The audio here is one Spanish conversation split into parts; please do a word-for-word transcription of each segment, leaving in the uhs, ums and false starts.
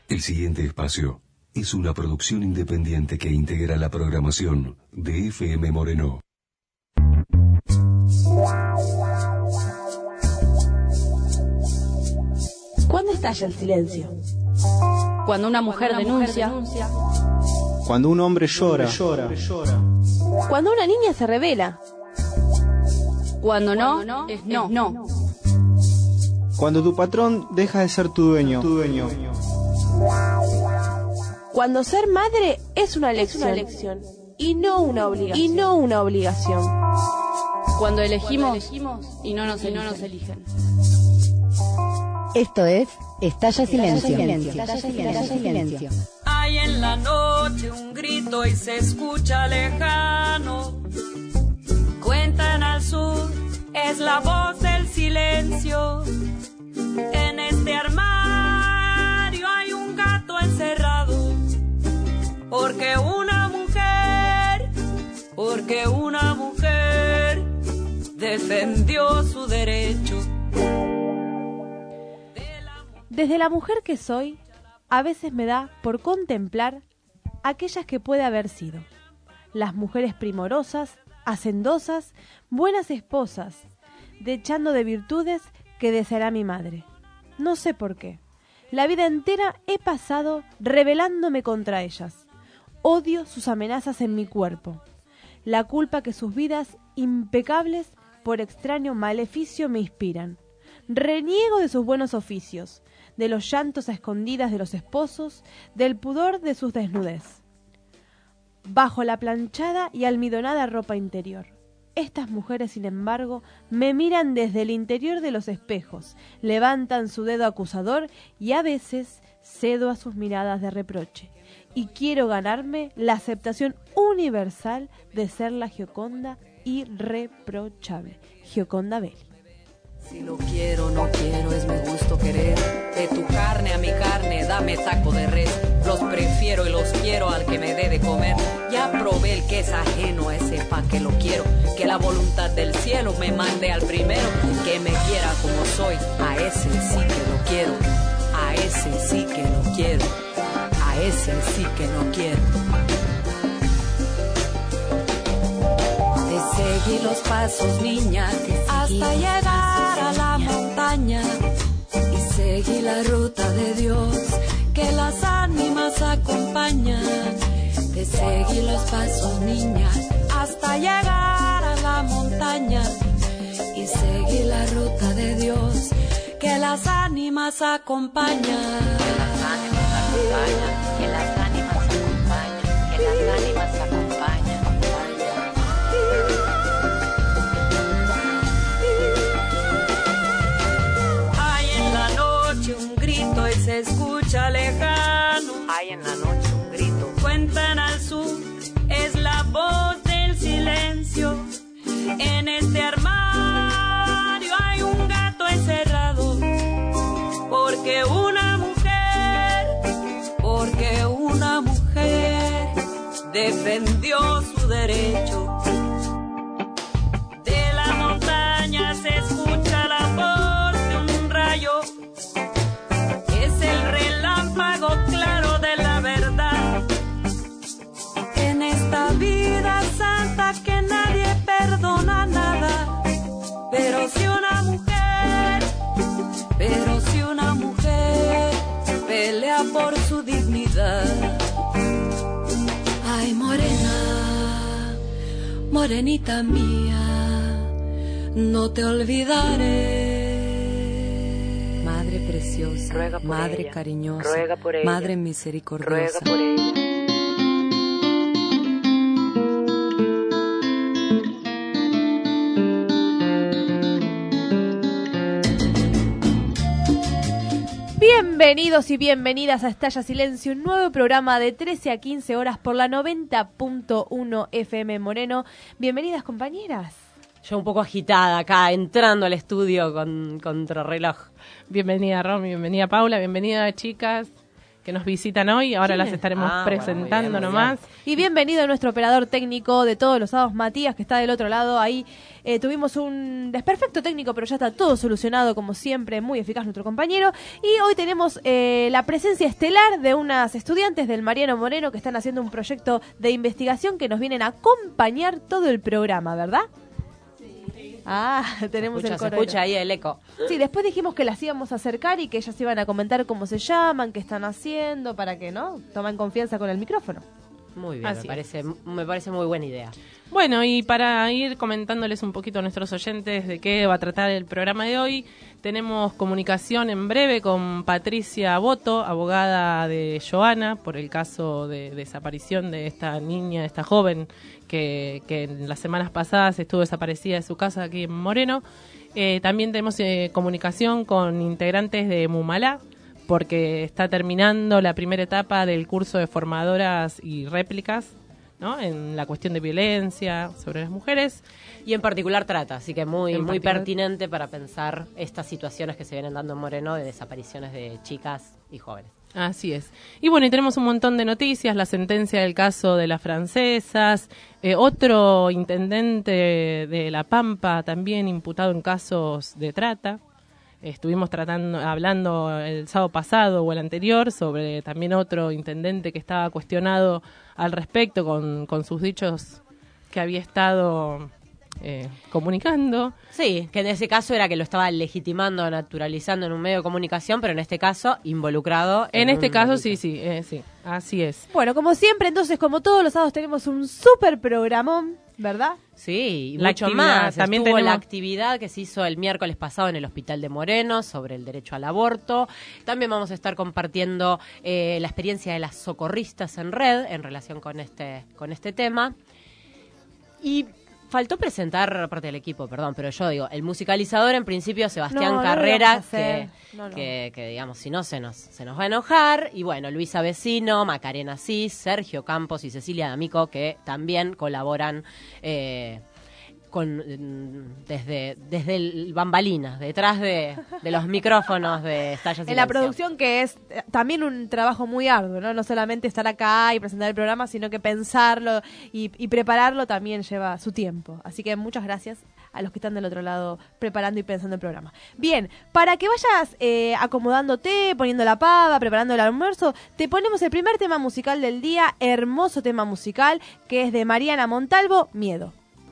El siguiente espacio es una producción independiente que integra la programación de F M Moreno. ¿Cuándo estalla el silencio? Cuando una mujer, Cuando una denuncia. mujer denuncia. Cuando un hombre llora. llora. Cuando una niña se revela. Cuando no, Cuando no, es no. es no. Cuando tu patrón deja de ser tu dueño. Tu dueño. Cuando ser madre es una elección, una elección. y no una obligación. Y no una obligación. Cuando elegimos, Cuando elegimos y no nos, y eligen. no nos eligen. Esto es Estalla Silencio. Silencio. Estalla Silencio. Silencio. Hay en la noche un grito y se escucha lejano. Cuentan al sur, es la voz del silencio. En este armario hay un gato encerrado. Porque una mujer, porque una mujer defendió su derecho. Desde la mujer que soy, a veces me da por contemplar aquellas que puede haber sido. Las mujeres primorosas, hacendosas, buenas esposas, dechando de virtudes que deseará mi madre. No sé por qué. La vida entera he pasado rebelándome contra ellas. Odio sus amenazas en mi cuerpo. La culpa que sus vidas impecables por extraño maleficio me inspiran. Reniego de sus buenos oficios, de los llantos a escondidas de los esposos, del pudor de sus desnudez. Bajo la planchada y almidonada ropa interior. Estas mujeres, sin embargo, me miran desde el interior de los espejos, levantan su dedo acusador y a veces cedo a sus miradas de reproche. Y quiero ganarme la aceptación universal de ser la Gioconda irreprochable. Gioconda Belli. Si lo quiero, no quiero, es mi gusto querer. De tu carne a mi carne, dame taco de res. Los prefiero y los quiero al que me dé de comer. Ya probé el que es ajeno, a ese pa' que lo quiero. Que la voluntad del cielo me mande al primero. Que me quiera como soy, a ese sí que lo quiero. A ese sí que lo quiero. A ese sí que no quiero. Te seguí los pasos, niña, hasta llegar a la montaña. Y seguí la ruta de Dios, que las ánimas acompañan. Te seguí los pasos, niña, hasta llegar a la montaña. Y seguí la ruta de Dios, que las ánimas acompañan. Que las ánimas acompañan, que las ánimas acompañan, que las ánimas acompañan. Hay en la noche un grito y se escucha lejano. Hay en la noche un grito. Cuentan al sur, es la voz del silencio. En este armario hay un gato encerrado. Porque una mujer, porque una mujer defendió su derecho. De la montaña se escucha la voz de un rayo. Es el relámpago claro de la verdad. En esta vida santa que nadie perdona nada. Pero si una mujer, pero si una mujer pelea por su dignidad. Ay, morena, morenita mía, no te olvidaré. Madre preciosa, ruega por madre ella. Cariñosa, ruega por ella. Madre misericordiosa, ruega por ella. Bienvenidos y bienvenidas a Estalla Silencio, un nuevo programa de trece a quince horas por la noventa punto uno F M Moreno. Bienvenidas, compañeras. Yo un poco agitada acá, entrando al estudio con contrarreloj. Bienvenida, Romy, bienvenida, Paula, bienvenida, chicas. que nos visitan hoy. Ahora las estaremos Ah, presentando bueno, muy bien, muy nomás. Y bienvenido a nuestro operador técnico de todos los sábados, Matías, que está del otro lado. Ahí eh, tuvimos un desperfecto técnico, pero ya está todo solucionado, como siempre, muy eficaz nuestro compañero. Y hoy tenemos eh, la presencia estelar de unas estudiantes del Mariano Moreno que están haciendo un proyecto de investigación que nos vienen a acompañar todo el programa, ¿verdad? Ah, tenemos Escucha, el se coro. escucha ahí el eco. Sí, después dijimos que las íbamos a acercar y que ellas iban a comentar cómo se llaman, qué están haciendo, para que, ¿no? Tomen confianza con el micrófono. Muy bien, Así me parece, me parece muy buena idea. Bueno, y para ir comentándoles un poquito a nuestros oyentes de qué va a tratar el programa de hoy, tenemos comunicación en breve con Patricia Boto, abogada de Joana, por el caso de desaparición de esta niña, de esta joven que, que en las semanas pasadas estuvo desaparecida de su casa aquí en Moreno. Eh, también tenemos eh, comunicación con integrantes de Mumalá, porque está terminando la primera etapa del curso de formadoras y réplicas, ¿no? En la cuestión de violencia sobre las mujeres. Y en particular trata, así que muy, En muy particular- pertinente para pensar estas situaciones que se vienen dando en Moreno de desapariciones de chicas y jóvenes. Así es. Y bueno, y tenemos un montón de noticias, la sentencia del caso de las francesas, eh, otro intendente de La Pampa también imputado en casos de trata. Estuvimos tratando, hablando el sábado pasado o el anterior sobre también otro intendente que estaba cuestionado al respecto con, con sus dichos que había estado eh, comunicando. Sí, que en ese caso era que lo estaba legitimando, naturalizando en un medio de comunicación, pero en este caso involucrado en En este un caso delito. sí, sí, eh, sí, así es. Bueno, como siempre, entonces, como todos los sábados, tenemos un súper programón, ¿verdad? Sí, y La mucho actividad, más. también Estuvo tenemos- la actividad que se hizo el miércoles pasado en el Hospital de Moreno sobre el derecho al aborto. También vamos a estar compartiendo eh, la experiencia de las socorristas en red en relación con este, con este tema. Y faltó presentar parte del equipo, perdón, pero yo digo, el musicalizador en principio Sebastián No, no lo Carrera, vamos a hacer. que, No, no. que, que digamos, si no se nos, se nos va a enojar. Y bueno, Luisa Vecino, Macarena Cis, Sergio Campos y Cecilia D'Amico, que también colaboran eh, con mm, desde, desde el bambalinas, detrás de, de los micrófonos de Estalla En la Silencio. producción, que es eh, también un trabajo muy arduo, ¿no? No solamente estar acá y presentar el programa, sino que pensarlo y, y prepararlo también lleva su tiempo. Así que muchas gracias a los que están del otro lado preparando y pensando el programa. Bien, para que vayas eh, acomodándote, poniendo la pava, preparando el almuerzo, te ponemos el primer tema musical del día, hermoso tema musical, que es de Mariana Montalvo, Miedo.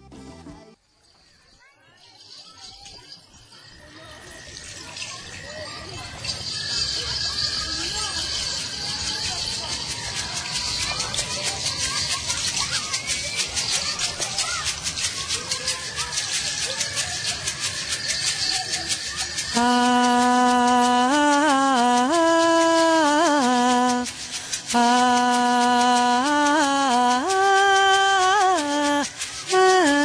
Ah, ah, ah,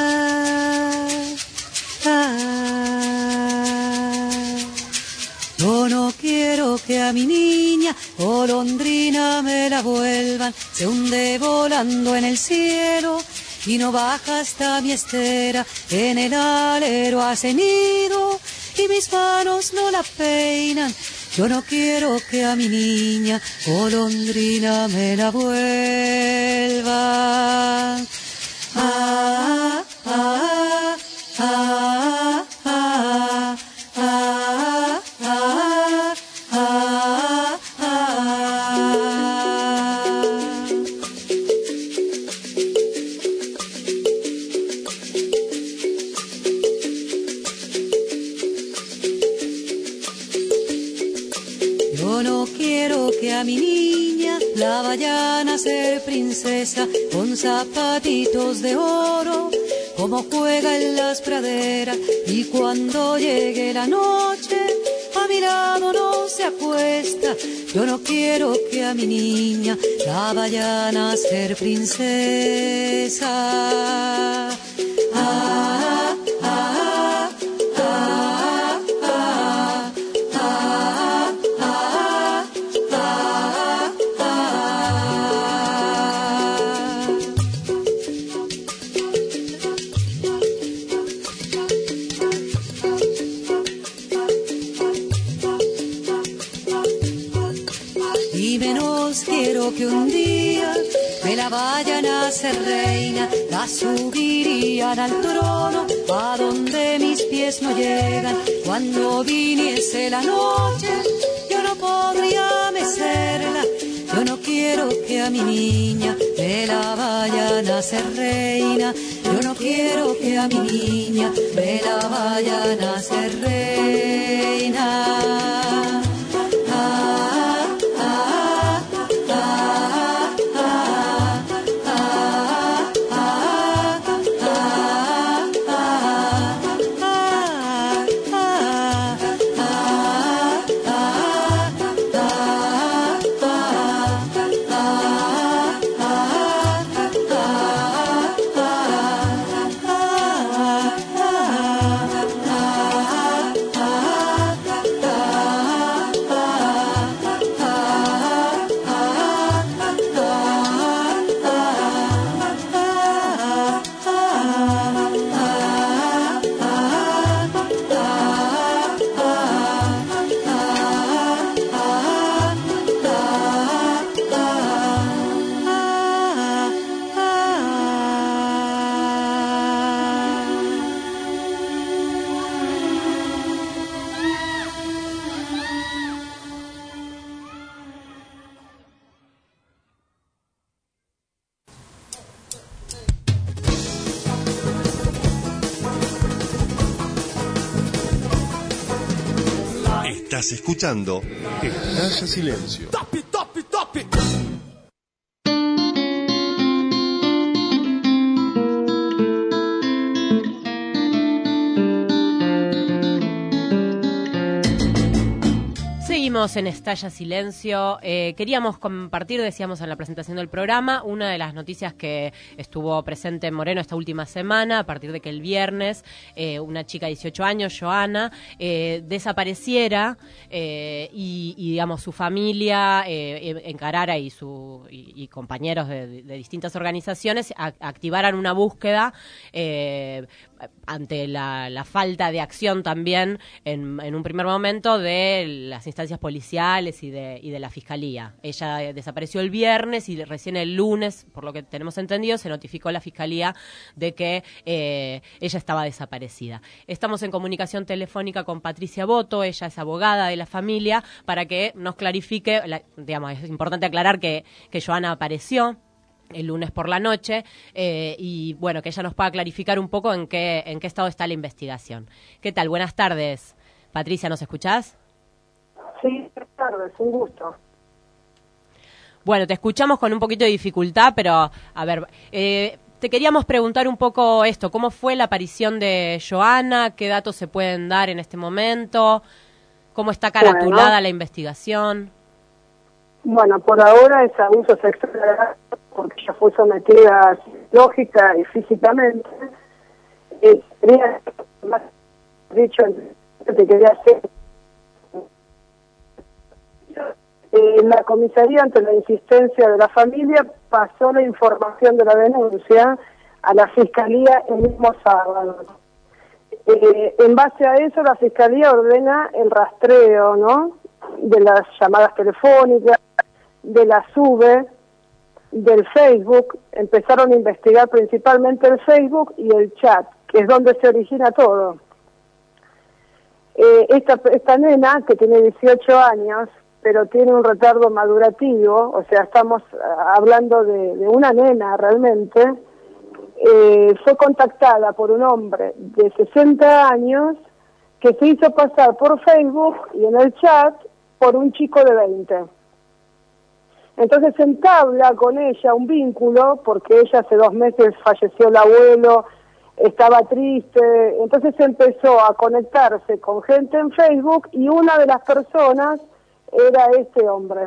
ah. Yo no quiero que a mi niña golondrina me la vuelvan, se hunde volando en el cielo y no baja hasta mi estera, en el alero hace nido y mis manos no la peinan. Yo no quiero que a mi niña golondrina me la vuelvan. Ah, ah, ah, ah, ah, ah, ah, ah. Yo no quiero que a mi niña la vayan a hacer princesa con zapatitos de oro, como juega en las praderas, y cuando llegue la noche a mi lado no se acuesta. Yo no quiero que a mi niña la vayan a hacer princesa. Ah, ah, ah, ah, ah, ah, ah, ah, ah. Y y menos quiero que un día me la vayan a hacer reina, la subirían al trono a donde mis pies no llegan. Cuando viniese la noche yo no podría mecerla. Yo no quiero que a mi niña me la vayan a hacer reina. Yo no quiero que a mi niña me la vayan a hacer reina. Ah, ah, ah, ah, ah, ah, Estás escuchando Estalla Silencio. Topi, topi, topi. Seguimos en Estalla Silencio. Eh, queríamos compartir, decíamos en la presentación del programa, una de las noticias que estuvo presente en Moreno esta última semana, a partir de que el viernes eh, una chica de dieciocho años, Joana, eh, desapareciera eh, y, y, digamos, su familia eh, encarara y, su, y, y compañeros de, de distintas organizaciones a, activaran una búsqueda eh, ante la, la falta de acción también en, en un primer momento de las instancias policiales y de, y de la Fiscalía. Ella desapareció el viernes y recién el lunes, por lo que tenemos entendido, se notificó a la Fiscalía de que eh, ella estaba desaparecida. Estamos en comunicación telefónica con Patricia Boto, ella es abogada de la familia, para que nos clarifique, la, digamos, es importante aclarar que, que Joana apareció el lunes por la noche, eh, y bueno, que ella nos pueda clarificar un poco en qué, en qué estado está la investigación. ¿Qué tal? Buenas tardes. Patricia, ¿nos escuchás? Sí, buenas tardes, un gusto. Bueno, te escuchamos con un poquito de dificultad, pero a ver, eh, te queríamos preguntar un poco esto, ¿cómo fue la aparición de Joana? ¿Qué datos se pueden dar en este momento? ¿Cómo está caratulada bueno. la investigación? Bueno, por ahora es abuso sexual, porque ella fue sometida lógica y físicamente. Eh, quería, más dicho, te quería hacer. Eh, la comisaría, ante la insistencia de la familia, pasó la información de la denuncia a la Fiscalía el mismo sábado. Eh, en base a eso, la Fiscalía ordena el rastreo, ¿no?, de las llamadas telefónicas, de la SUBE, del Facebook. Empezaron a investigar principalmente el Facebook y el chat, que es donde se origina todo. Eh, esta, esta nena, que tiene dieciocho años, pero tiene un retardo madurativo, o sea, estamos hablando de, de una nena realmente, eh, fue contactada por un hombre de sesenta años que se hizo pasar por Facebook y en el chat por un chico de veinte. Entonces se entabla con ella un vínculo, porque ella hace dos meses falleció el abuelo, estaba triste, entonces empezó a conectarse con gente en Facebook y una de las personas era este hombre.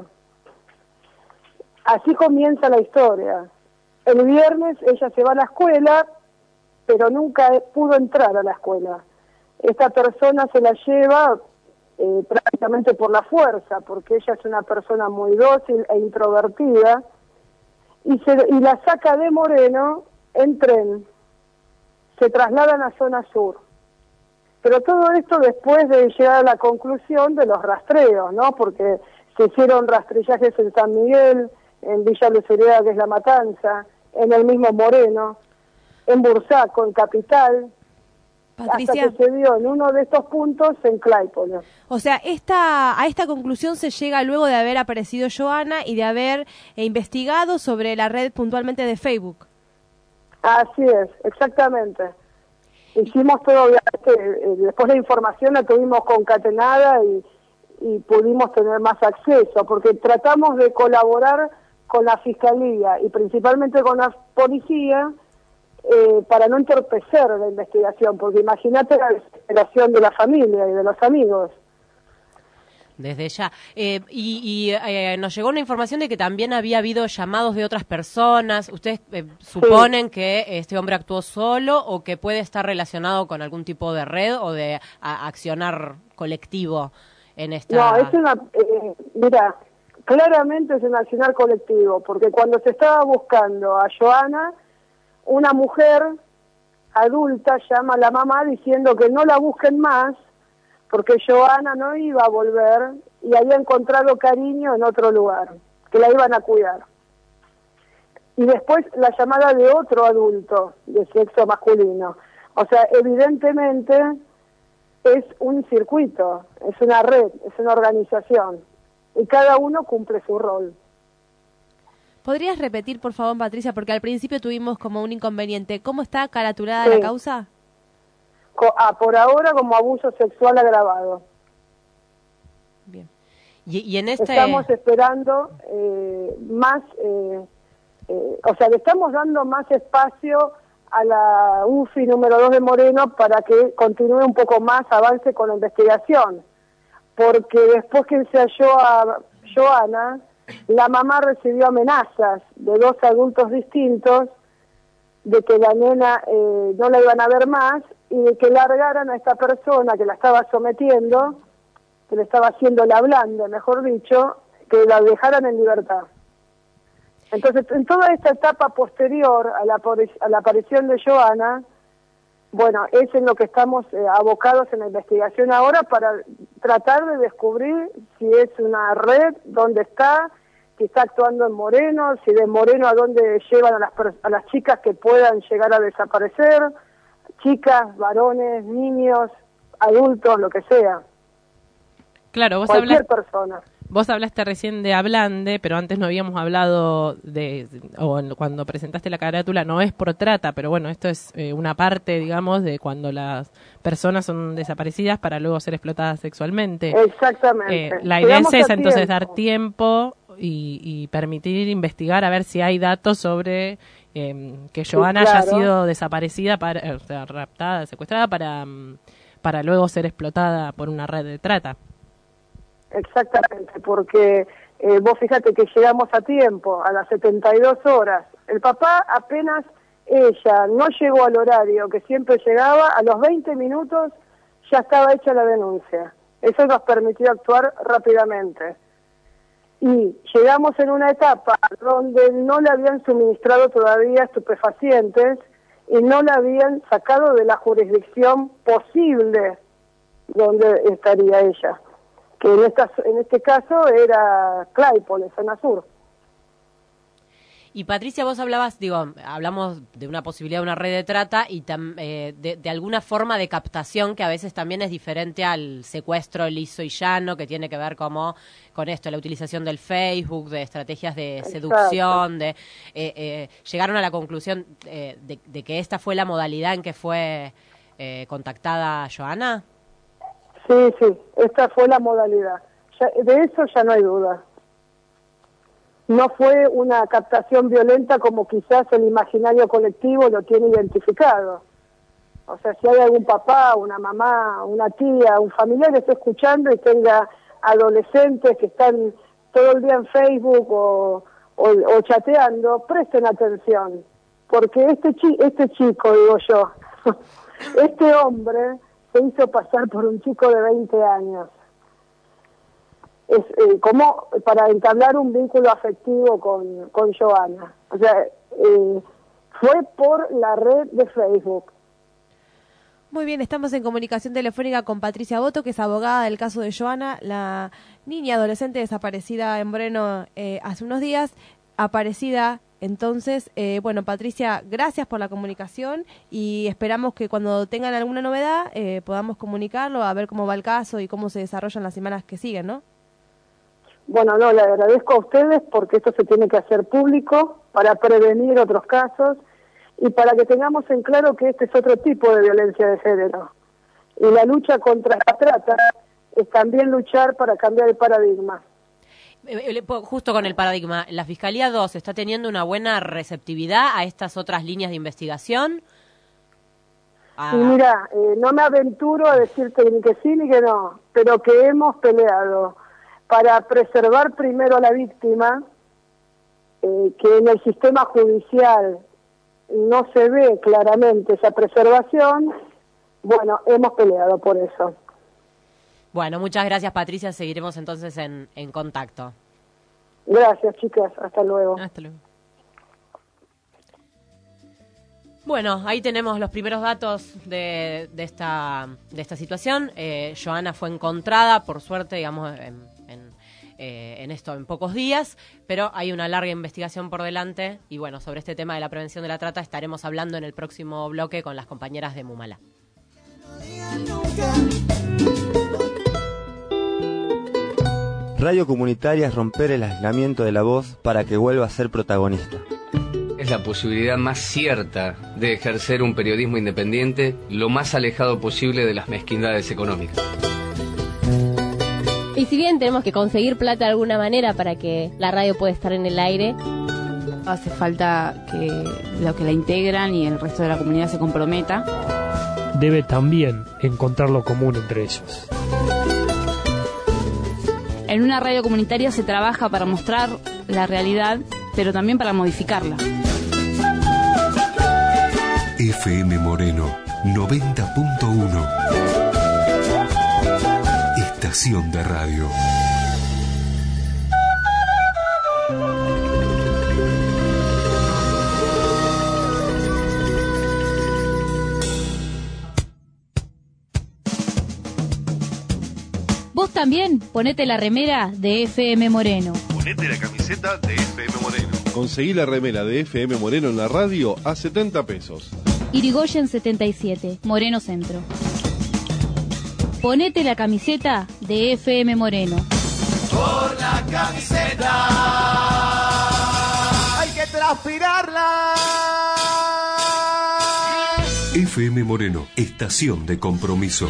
Así comienza la historia. El viernes ella se va a la escuela, pero nunca pudo entrar a la escuela. Esta persona se la lleva eh, prácticamente por la fuerza, porque ella es una persona muy dócil e introvertida, y, se, y la saca de Moreno en tren. Se trasladan a zona sur. Pero todo esto después de llegar a la conclusión de los rastreos, ¿no? Porque se hicieron rastrillajes en San Miguel, en Villa Lucereda, que es La Matanza, en el mismo Moreno, en Bursaco, en Capital, Patricia, hasta que se dio en uno de estos puntos en Claypole. O sea, esta, a esta conclusión se llega luego de haber aparecido Joana y de haber eh, investigado sobre la red puntualmente de Facebook. Así es, exactamente. Hicimos todo, obviamente, eh, después la información la tuvimos concatenada y, y pudimos tener más acceso, porque tratamos de colaborar con la Fiscalía y principalmente con la Policía, Eh, para no entorpecer la investigación, porque imagínate la desesperación de la familia y de los amigos. Desde ya. Eh, y y eh, nos llegó una información de que también había habido llamados de otras personas. ¿Ustedes eh, suponen sí. que este hombre actuó solo o que puede estar relacionado con algún tipo de red o de a, accionar colectivo en esta...? No, es una... Eh, mira, claramente es un accionar colectivo, porque cuando se estaba buscando a Joana, una mujer adulta llama a la mamá diciendo que no la busquen más porque Joana no iba a volver y había encontrado cariño en otro lugar, que la iban a cuidar. Y después la llamada de otro adulto de sexo masculino. O sea, evidentemente es un circuito, es una red, es una organización y cada uno cumple su rol. ¿Podrías repetir, por favor, Patricia, porque al principio tuvimos como un inconveniente? ¿Cómo está caraturada sí. la causa? Co ah, por ahora como abuso sexual agravado. Bien. Y, y en este... Estamos esperando eh, más, eh, eh, o sea, le estamos dando más espacio a la U F I número dos de Moreno para que continúe un poco más, avance con la investigación. Porque después que se halló a Joana, la mamá recibió amenazas de dos adultos distintos de que la nena eh, no la iban a ver más y de que largaran a esta persona que la estaba sometiendo, que le estaba haciendo la blanda, mejor dicho, que la dejaran en libertad. Entonces, en toda esta etapa posterior a la, a la aparición de Joana, bueno, es en lo que estamos eh, abocados en la investigación ahora para tratar de descubrir si es una red, dónde está, si está actuando en Moreno, si de Moreno a dónde llevan a las, a las chicas que puedan llegar a desaparecer, chicas, varones, niños, adultos, lo que sea. Claro, vos Cualquier hablas... persona. Vos hablaste recién de Ablande, pero antes no habíamos hablado de, o cuando presentaste la carátula, no es por trata, pero bueno, esto es eh, una parte, digamos, de cuando las personas son desaparecidas para luego ser explotadas sexualmente. Exactamente. Eh, la idea es esa, entonces, dar tiempo y, y permitir investigar a ver si hay datos sobre eh, que Joana sí, claro. haya sido desaparecida, para, o sea, raptada, secuestrada, para, para luego ser explotada por una red de trata. Exactamente, porque eh, vos fíjate que llegamos a tiempo, a las setenta y dos horas. El papá apenas ella no llegó al horario que siempre llegaba, a los veinte minutos ya estaba hecha la denuncia. Eso nos permitió actuar rápidamente. Y llegamos en una etapa donde no le habían suministrado todavía estupefacientes y no la habían sacado de la jurisdicción posible donde estaría ella. Que en, esta, en este caso era Claypole, zona sur. Y Patricia, vos hablabas, digo, hablamos de una posibilidad de una red de trata y tam, eh, de, de alguna forma de captación que a veces también es diferente al secuestro liso y llano, que tiene que ver como con esto, la utilización del Facebook, de estrategias de Exacto. seducción, de eh, eh, llegaron a la conclusión eh, de, de que esta fue la modalidad en que fue eh, contactada Joana. Sí, sí, esta fue la modalidad. Ya, de eso ya no hay duda. No fue una captación violenta como quizás el imaginario colectivo lo tiene identificado. O sea, si hay algún papá, una mamá, una tía, un familiar que esté escuchando y tenga adolescentes que están todo el día en Facebook o, o, o chateando, presten atención. Porque este, chi este chico, digo yo, este hombre... se hizo pasar por un chico de veinte años. Es eh, como para entablar un vínculo afectivo con, con Joana. O sea, eh, fue por la red de Facebook. Muy bien, estamos en comunicación telefónica con Patricia Boto, que es abogada del caso de Joana, la niña adolescente desaparecida en Moreno eh, hace unos días, aparecida entonces. Eh, bueno, Patricia, gracias por la comunicación y esperamos que cuando tengan alguna novedad eh, podamos comunicarlo, a ver cómo va el caso y cómo se desarrollan las semanas que siguen, ¿no? Bueno, no, le agradezco a ustedes porque esto se tiene que hacer público para prevenir otros casos y para que tengamos en claro que este es otro tipo de violencia de género. Y la lucha contra la trata es también luchar para cambiar el paradigma. Justo con el paradigma, ¿la Fiscalía dos está teniendo una buena receptividad a estas otras líneas de investigación? Ah. Y mira, eh, no me aventuro a decirte ni que sí ni que no, pero que hemos peleado para preservar primero a la víctima, eh, que en el sistema judicial no se ve claramente esa preservación. Bueno, hemos peleado por eso. Bueno, muchas gracias, Patricia. Seguiremos entonces en, en contacto. Gracias, chicas. Hasta luego. Hasta luego. Bueno, ahí tenemos los primeros datos de, de, esta, de esta situación. Eh, Joana fue encontrada, por suerte, digamos, en, en, eh, en esto en pocos días, pero hay una larga investigación por delante y bueno, sobre este tema de la prevención de la trata estaremos hablando en el próximo bloque con las compañeras de Mumala. Radio comunitaria es romper el aislamiento de la voz para que vuelva a ser protagonista. Es la posibilidad más cierta de ejercer un periodismo independiente lo más alejado posible de las mezquindades económicas. Y si bien tenemos que conseguir plata de alguna manera para que la radio pueda estar en el aire, hace falta que los que la integran y el resto de la comunidad se comprometa. Debe también encontrar lo común entre ellos. En una radio comunitaria se trabaja para mostrar la realidad, pero también para modificarla. F M Moreno noventa punto uno. Estación de radio. Vos también ponete la remera de F M Moreno. Ponete la camiseta de F M Moreno. Conseguí la remera de F M Moreno en la radio a setenta pesos. Irigoyen setenta y siete, Moreno Centro. Ponete la camiseta de F M Moreno. Por la camiseta hay que transpirarla. F M Moreno, estación de compromiso.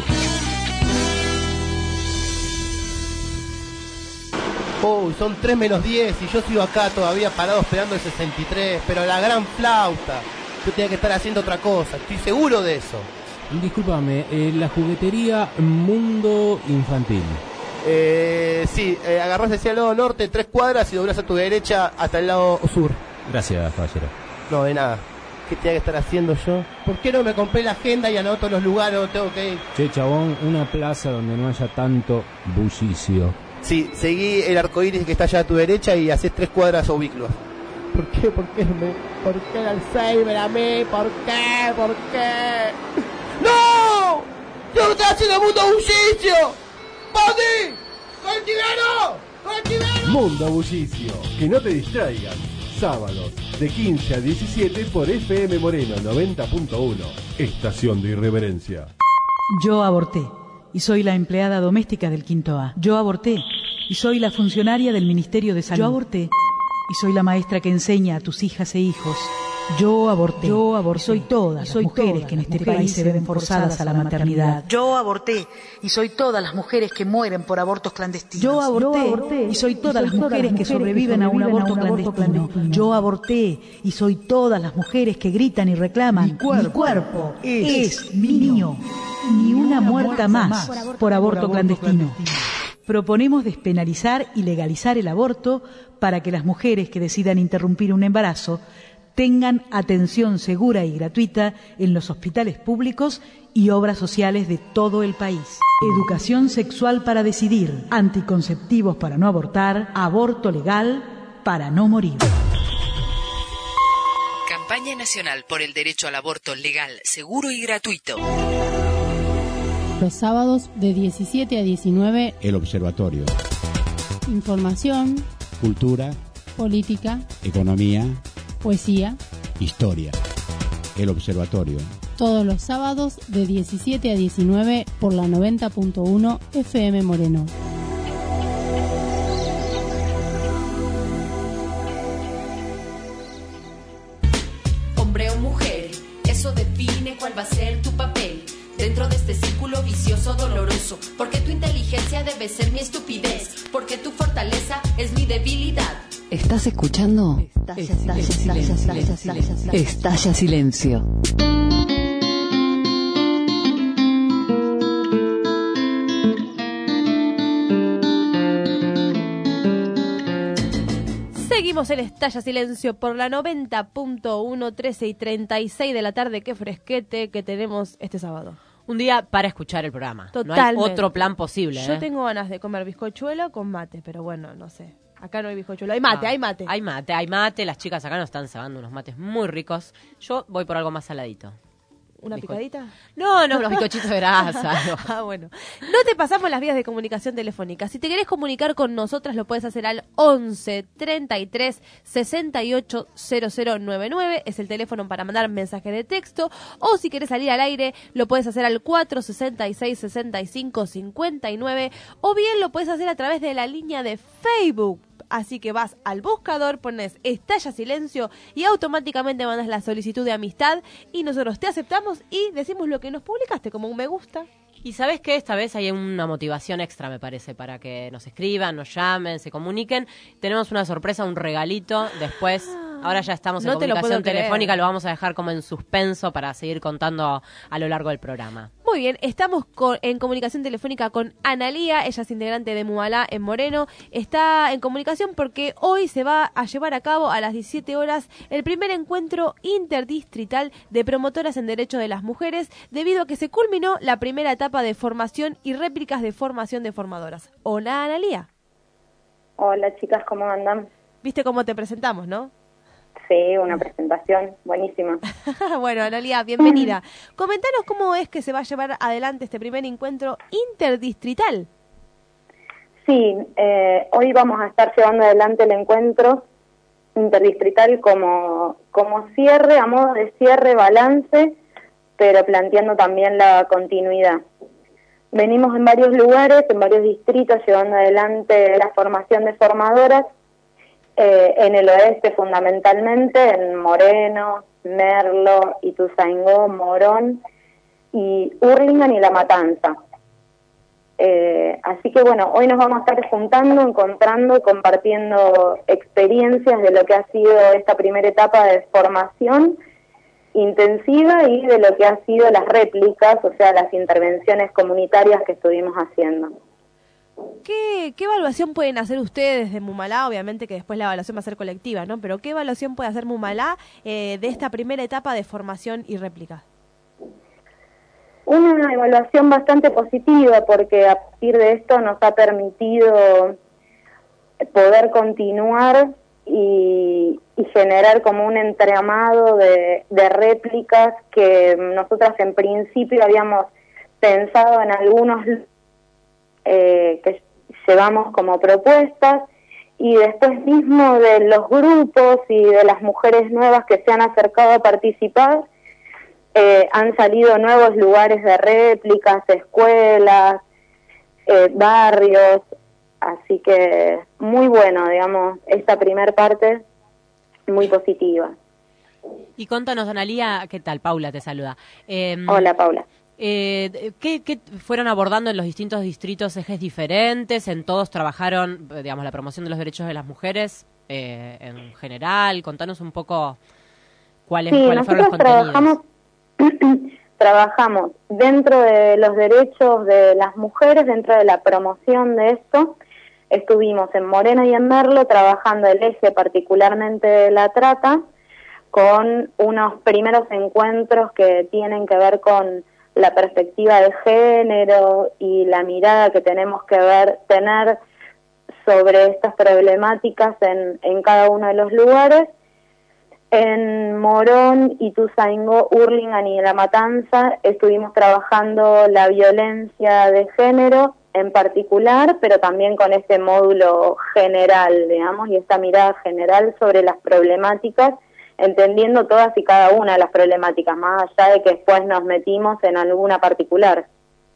Oh, son tres menos diez y yo sigo acá todavía parado esperando el sesenta y tres, pero la gran flauta. Yo tenía que estar haciendo otra cosa, estoy seguro de eso. Discúlpame, eh, la juguetería Mundo Infantil. Eh, sí, eh, agarrás hacia el lado norte, tres cuadras y doblás a tu derecha hasta el lado sur. Gracias, caballero. No, de nada. ¿Qué tenía que estar haciendo yo? ¿Por qué no me compré la agenda y anoto los lugares donde tengo que ir? Che, chabón, una plaza donde no haya tanto bullicio. Sí, seguí el arcoíris que está allá a tu derecha y haces tres cuadras ubícuas. ¿Por qué? ¿Por qué? Me... ¿Por qué el Alzheimer a mí? ¿Por qué? ¿Por qué? ¡No! ¡Yo no estoy haciendo mundo bullicio! ¡Pati! ¡Coltivero! ¡Coltivero! Mundo Bullicio, que no te distraigan. Sábados, de quince a diecisiete por F M Moreno noventa punto uno. Estación de irreverencia. Yo aborté y soy la empleada doméstica del Quinto A. Yo aborté y soy la funcionaria del Ministerio de Salud. Yo aborté y soy la maestra que enseña a tus hijas e hijos. Yo aborté. Yo aborté. Y soy todas las mujeres que en este país se ven forzadas a la maternidad. Yo aborté y soy todas las mujeres que mueren por abortos clandestinos. Yo aborté y soy todas las mujeres que sobreviven a un aborto clandestino. Yo aborté y soy todas las mujeres que gritan y reclaman. Mi cuerpo, mi cuerpo es, es mío. Ni una muerta más por aborto clandestino. Proponemos despenalizar y legalizar el aborto para que las mujeres que decidan interrumpir un embarazo tengan atención segura y gratuita en los hospitales públicos y obras sociales de todo el país. Educación sexual para decidir, anticonceptivos para no abortar, aborto legal para no morir. Campaña Nacional por el Derecho al Aborto Legal, Seguro y Gratuito. Los sábados de diecisiete a diecinueve, El Observatorio. información, Cultura, política, economía, poesía, historia. El Observatorio. todos los sábados de diecisiete a diecinueve por la noventa punto uno F M Moreno. Hombre o mujer, eso define cuál va a ser tu papel dentro de este círculo vicioso doloroso, porque tu inteligencia debe ser mi estupidez, porque tu fortaleza es mi debilidad. ¿Estás escuchando? Estalla silencio. Estalla silencio. Seguimos en Estalla Silencio por la noventa punto uno, trece y treinta y seis de la tarde. Qué fresquete que tenemos este sábado. Un día para escuchar el programa. Totalmente. No hay otro plan posible. Yo ¿eh? tengo ganas de comer bizcochuelo con mate, pero bueno, no sé. Acá no hay bizcochuelo. Hay mate, Ah, hay mate. Hay mate, hay mate. Las chicas acá nos están cebando unos mates muy ricos. Yo voy por algo más saladito. ¿Una Bizco- picadita? No, no, unos bizcochitos de grasa. No. Ah, bueno. No te pasamos las vías de comunicación telefónica. Si te querés comunicar con nosotras, lo puedes hacer al once, treinta y tres, sesenta y ocho, cero cero noventa y nueve. Es el teléfono para mandar mensaje de texto. O si querés salir al aire, lo puedes hacer al cuatro sesenta y seis, sesenta y cinco, cincuenta y nueve. O bien lo puedes hacer a través de la línea de Facebook. Así que vas al buscador, pones Estalla Silencio y automáticamente mandas la solicitud de amistad y nosotros te aceptamos y decimos lo que nos publicaste, como un me gusta. Y sabes que esta vez hay una motivación extra, me parece, para que nos escriban, nos llamen, se comuniquen. Tenemos una sorpresa, un regalito. Después, ahora ya estamos en No te lo comunicación puedo creer. telefónica, lo vamos a dejar como en suspenso para seguir contando a lo largo del programa. Muy bien, estamos con- en comunicación telefónica con Analía, ella es integrante de Mumalá en Moreno. Está en comunicación porque hoy se va a llevar a cabo a las diecisiete horas el primer encuentro interdistrital de promotoras en derechos de las mujeres, debido a que se culminó la primera etapa de formación y réplicas de formación de formadoras. Hola, Analía. Hola chicas, ¿cómo andan? ¿Viste cómo te presentamos, no? Sí, una presentación buenísima. Bueno, Analía, bienvenida. Comentanos cómo es que se va a llevar adelante este primer encuentro interdistrital. Sí, eh, hoy vamos a estar llevando adelante el encuentro interdistrital como, como cierre, a modo de cierre, balance, pero planteando también la continuidad. Venimos en varios lugares, en varios distritos, llevando adelante la formación de formadoras, eh, en el oeste fundamentalmente, en Moreno, Merlo, Ituzaingó, Morón y Hurlingham y La Matanza. Eh, así que bueno, hoy nos vamos a estar juntando, encontrando, compartiendo experiencias de lo que ha sido esta primera etapa de formación intensiva y de lo que han sido las réplicas, o sea, las intervenciones comunitarias que estuvimos haciendo. ¿Qué, ¿Qué evaluación pueden hacer ustedes de Mumalá? Obviamente que después la evaluación va a ser colectiva, ¿no? Pero ¿qué evaluación puede hacer Mumalá eh, de esta primera etapa de formación y réplica? Una evaluación bastante positiva porque a partir de esto nos ha permitido poder continuar y, y generar como un entramado de, de réplicas que nosotras en principio habíamos pensado en algunos eh, que llevamos como propuestas, y después mismo de los grupos y de las mujeres nuevas que se han acercado a participar, eh, han salido nuevos lugares de réplicas, escuelas, eh, barrios, así que muy bueno, digamos, esta primer parte muy positiva. Y contanos, Analía, ¿qué tal? Paula te saluda. Eh, Hola, Paula. Eh, ¿qué, ¿Qué fueron abordando en los distintos distritos ejes diferentes? ¿En todos trabajaron, digamos, la promoción de los derechos de las mujeres eh, en general? Contanos un poco cuáles, sí, cuáles fueron los contenidos. Trabajamos, trabajamos dentro de los derechos de las mujeres, dentro de la promoción de esto. Estuvimos en Moreno y en Merlo trabajando el eje particularmente de la trata, con unos primeros encuentros que tienen que ver con la perspectiva de género y la mirada que tenemos que ver tener sobre estas problemáticas en, en cada uno de los lugares. En Morón, Ituzaingó, Hurlingham y La Matanza estuvimos trabajando la violencia de género en particular, pero también con este módulo general, digamos, y esta mirada general sobre las problemáticas, entendiendo todas y cada una de las problemáticas, más allá de que después nos metimos en alguna particular.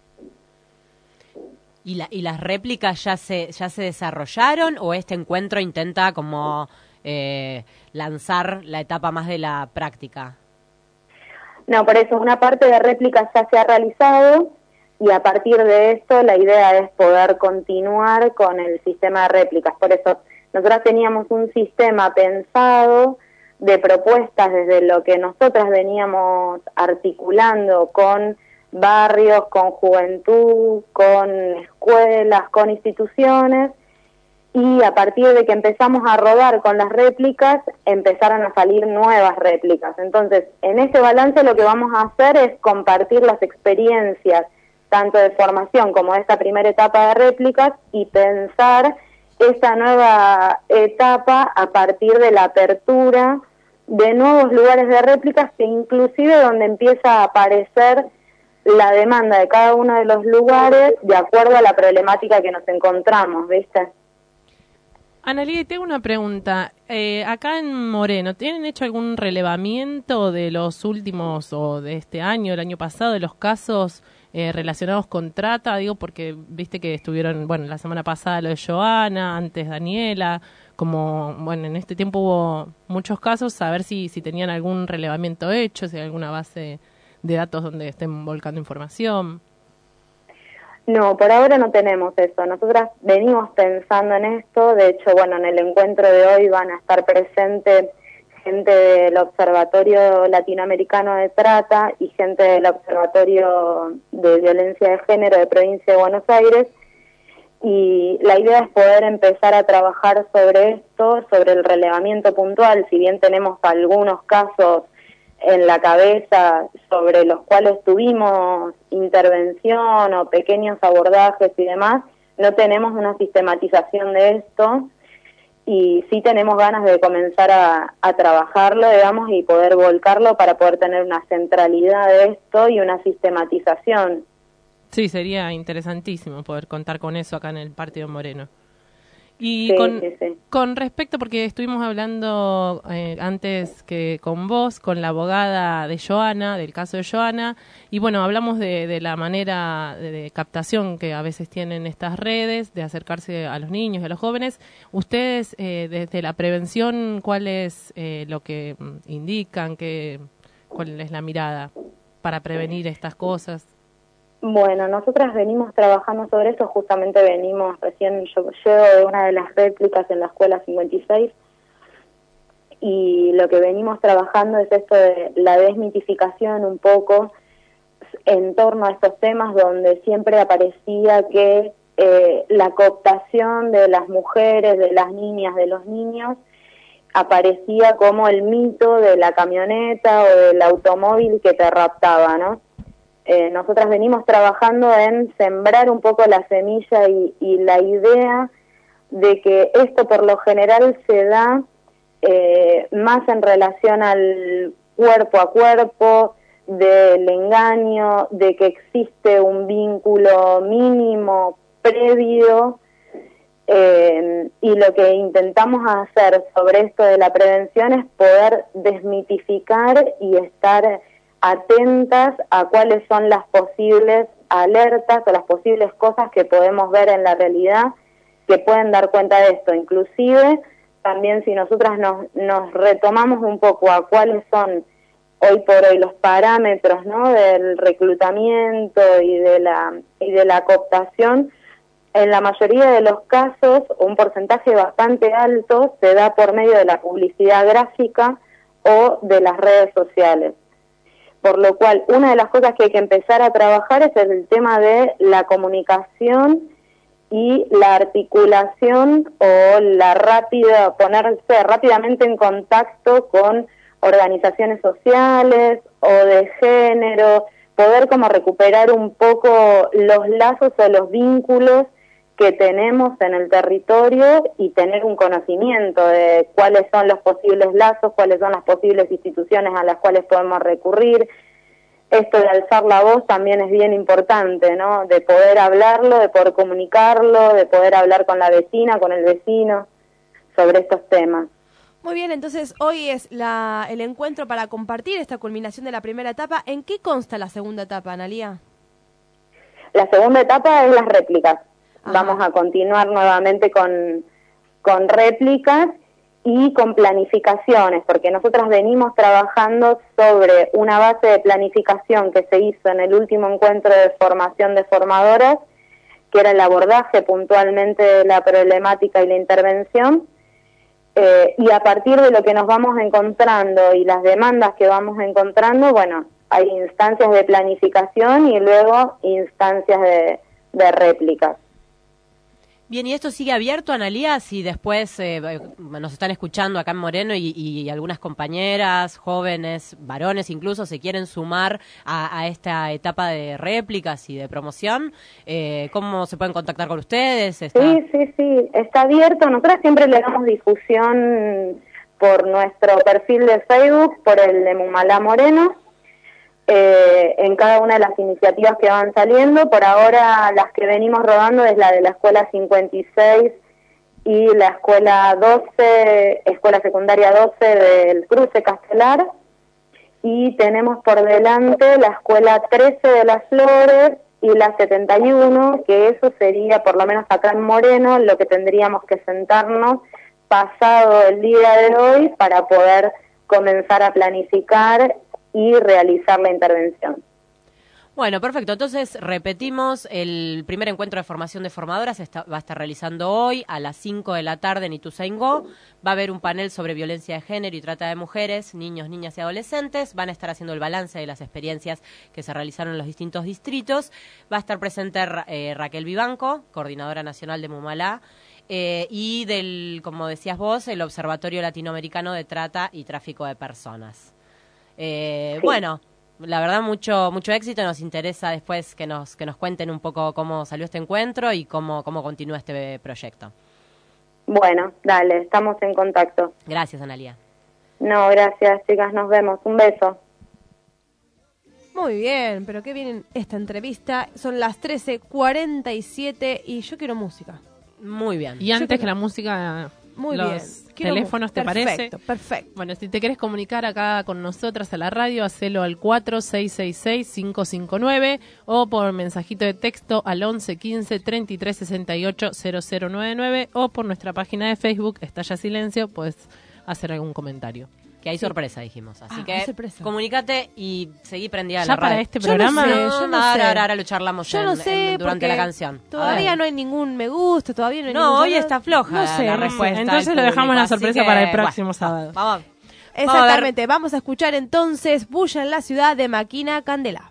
¿Y, la, y las réplicas ya se ya se desarrollaron o este encuentro intenta como eh, lanzar la etapa más de la práctica? No, por eso una parte de réplicas ya se ha realizado y a partir de esto la idea es poder continuar con el sistema de réplicas. Por eso nosotros teníamos un sistema pensado de propuestas desde lo que nosotras veníamos articulando con barrios, con juventud, con escuelas, con instituciones, y a partir de que empezamos a rodar con las réplicas, empezaron a salir nuevas réplicas. Entonces, en ese balance lo que vamos a hacer es compartir las experiencias, tanto de formación como de esta primera etapa de réplicas, y pensar esta nueva etapa a partir de la apertura de nuevos lugares de réplicas, que inclusive donde empieza a aparecer la demanda de cada uno de los lugares de acuerdo a la problemática que nos encontramos, ¿viste? Analía, tengo una pregunta. Eh, acá en Moreno, ¿tienen hecho algún relevamiento de los últimos, o de este año, el año pasado, de los casos eh, relacionados con trata? Digo, porque viste que estuvieron, bueno, la semana pasada lo de Joana, antes Daniela, como, bueno, en este tiempo hubo muchos casos, a ver si, si tenían algún relevamiento hecho, si hay alguna base de datos donde estén volcando información. No, por ahora no tenemos eso. Nosotras venimos pensando en esto. De hecho, bueno, en el encuentro de hoy van a estar presentes gente del Observatorio Latinoamericano de Trata y gente del Observatorio de Violencia de Género de Provincia de Buenos Aires. Y la idea es poder empezar a trabajar sobre esto, sobre el relevamiento puntual. Si bien tenemos algunos casos en la cabeza sobre los cuales tuvimos intervención o pequeños abordajes y demás, no tenemos una sistematización de esto y sí tenemos ganas de comenzar a, a trabajarlo, digamos, y poder volcarlo para poder tener una centralidad de esto y una sistematización. Sí, sería interesantísimo poder contar con eso acá en el Partido Moreno. Y sí, con, sí, sí. con respecto, porque estuvimos hablando eh, antes que con vos, con la abogada de Joana, del caso de Joana, y bueno, hablamos de, de la manera de, de captación que a veces tienen estas redes, de acercarse a los niños y a los jóvenes. Ustedes, eh, desde la prevención, ¿cuál es eh, lo que indican? Qué, ¿Cuál es la mirada para prevenir estas cosas? Bueno, nosotras venimos trabajando sobre eso, justamente venimos, recién yo llego de una de las réplicas en la Escuela cincuenta y seis, y lo que venimos trabajando es esto de la desmitificación un poco en torno a estos temas, donde siempre aparecía que eh, la cooptación de las mujeres, de las niñas, de los niños, aparecía como el mito de la camioneta o del automóvil que te raptaba, ¿no? Eh, nosotras venimos trabajando en sembrar un poco la semilla y, y la idea de que esto por lo general se da eh, más en relación al cuerpo a cuerpo, del engaño, de que existe un vínculo mínimo previo, eh, y lo que intentamos hacer sobre esto de la prevención es poder desmitificar y estar atentas a cuáles son las posibles alertas o las posibles cosas que podemos ver en la realidad que pueden dar cuenta de esto. Inclusive, también si nosotras nos, nos retomamos un poco a cuáles son hoy por hoy los parámetros, ¿no?, del reclutamiento y de la y de la cooptación, en la mayoría de los casos, un porcentaje bastante alto se da por medio de la publicidad gráfica o de las redes sociales. Por lo cual, una de las cosas que hay que empezar a trabajar es el tema de la comunicación y la articulación o la rápida, ponerse rápidamente en contacto con organizaciones sociales o de género, poder como recuperar un poco los lazos o los vínculos que tenemos en el territorio y tener un conocimiento de cuáles son los posibles lazos, cuáles son las posibles instituciones a las cuales podemos recurrir. Esto de alzar la voz también es bien importante, ¿no? De poder hablarlo, de poder comunicarlo, de poder hablar con la vecina, con el vecino sobre estos temas. Muy bien, entonces hoy es la, el encuentro para compartir esta culminación de la primera etapa. ¿En qué consta la segunda etapa, Analía? La segunda etapa es las réplicas. Ajá. Vamos a continuar nuevamente con, con réplicas y con planificaciones, porque nosotras venimos trabajando sobre una base de planificación que se hizo en el último encuentro de formación de formadoras, que era el abordaje puntualmente de la problemática y la intervención, eh, y a partir de lo que nos vamos encontrando y las demandas que vamos encontrando, bueno, hay instancias de planificación y luego instancias de, de réplicas. Bien, ¿y esto sigue abierto, Analía? Si después eh, nos están escuchando acá en Moreno y, y algunas compañeras, jóvenes, varones incluso, se quieren sumar a, a esta etapa de réplicas y de promoción, eh, ¿cómo se pueden contactar con ustedes? ¿Está... Sí, sí, sí, está abierto. Nosotros siempre le damos difusión por nuestro perfil de Facebook, por el de Mumalá Moreno, Eh, en cada una de las iniciativas que van saliendo. Por ahora las que venimos rodando es la de la Escuela cincuenta y seis y la Escuela doce, Escuela Secundaria doce del Cruce Castelar, y tenemos por delante la Escuela trece de Las Flores y la setenta y uno, que eso sería, por lo menos acá en Moreno, lo que tendríamos que sentarnos pasado el día de hoy para poder comenzar a planificar y realizar la intervención. Bueno, perfecto. Entonces, repetimos, el primer encuentro de formación de formadoras está, va a estar realizando hoy a las cinco de la tarde en Ituzaingó. Va a haber un panel sobre violencia de género y trata de mujeres, niños, niñas y adolescentes. Van a estar haciendo el balance de las experiencias que se realizaron en los distintos distritos. Va a estar presente eh, Raquel Vivanco, coordinadora nacional de Mumalá, eh, y del, como decías vos, el Observatorio Latinoamericano de Trata y Tráfico de Personas. Eh, sí. Bueno, la verdad mucho mucho éxito. Nos interesa después que nos que nos cuenten un poco cómo salió este encuentro y cómo cómo continúa este proyecto. Bueno, dale, estamos en contacto. Gracias, Analía. No, gracias, chicas, nos vemos. Un beso. Muy bien, pero qué bien esta entrevista. Son las trece cuarenta y siete y yo quiero música. Muy bien. Y antes quiero... que la música... Muy los bien. Quiero teléfonos, ¿te perfecto, parece? Perfecto, perfecto. Bueno, si te querés comunicar acá con nosotras a la radio, hacelo al cuatro seis seis seis, cinco cinco nueve o por mensajito de texto al once quince, treinta y tres sesenta y ocho, cero cero nueve nueve o por nuestra página de Facebook, Estalla Silencio, puedes hacer algún comentario. Que hay sí. sorpresa, dijimos. Así ah, que comunícate y seguí prendida a ya la radio. Para este programa. Yo no sé, yo no ahora, sé. ahora, ahora lo charlamos yo en, no sé en, durante la canción. Todavía no hay ningún me gusta, todavía no hay no, ningún... No, hoy está floja no sé, la respuesta. Entonces lo dejamos la sorpresa que, para el próximo bueno, sábado. Vamos. Exactamente. Vamos a, vamos a escuchar entonces Bulla en la Ciudad de Máquina Candela.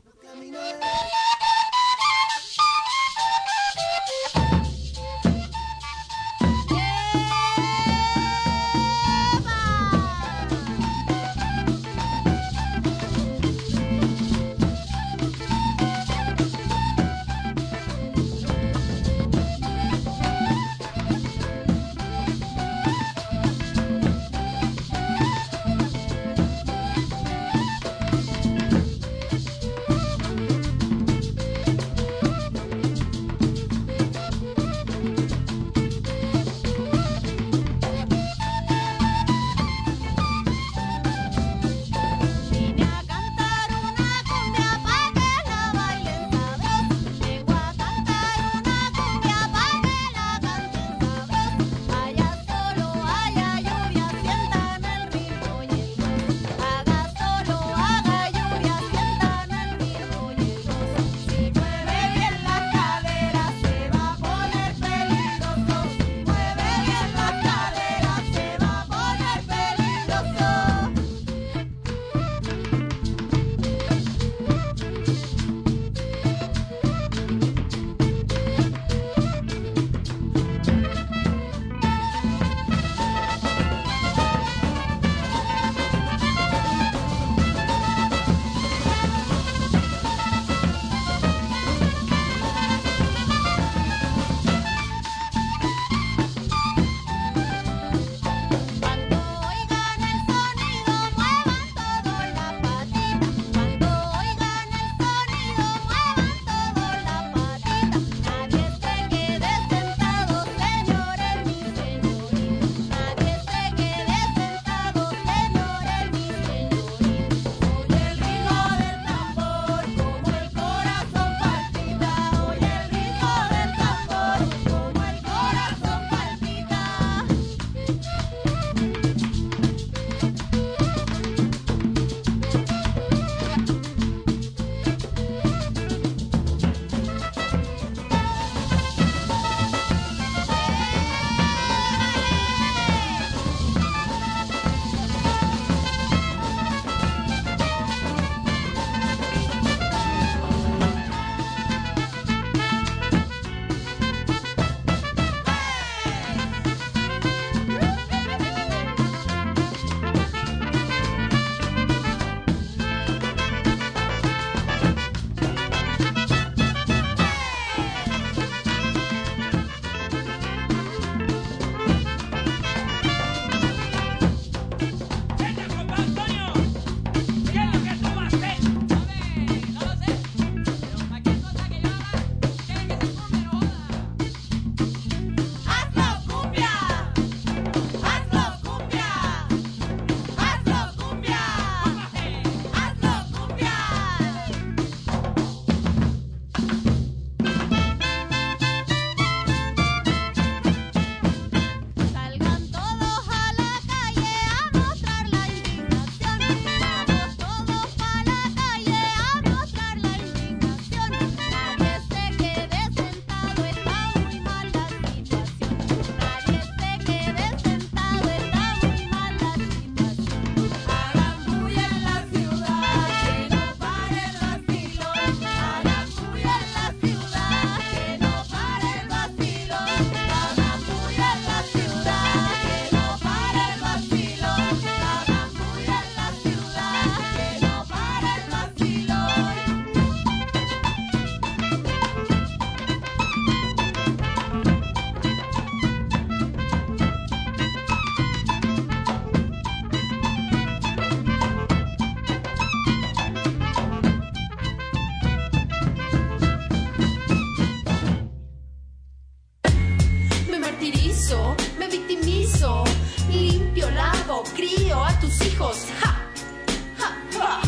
hijos. ¡Ja! ¡Ja! ¡Ja!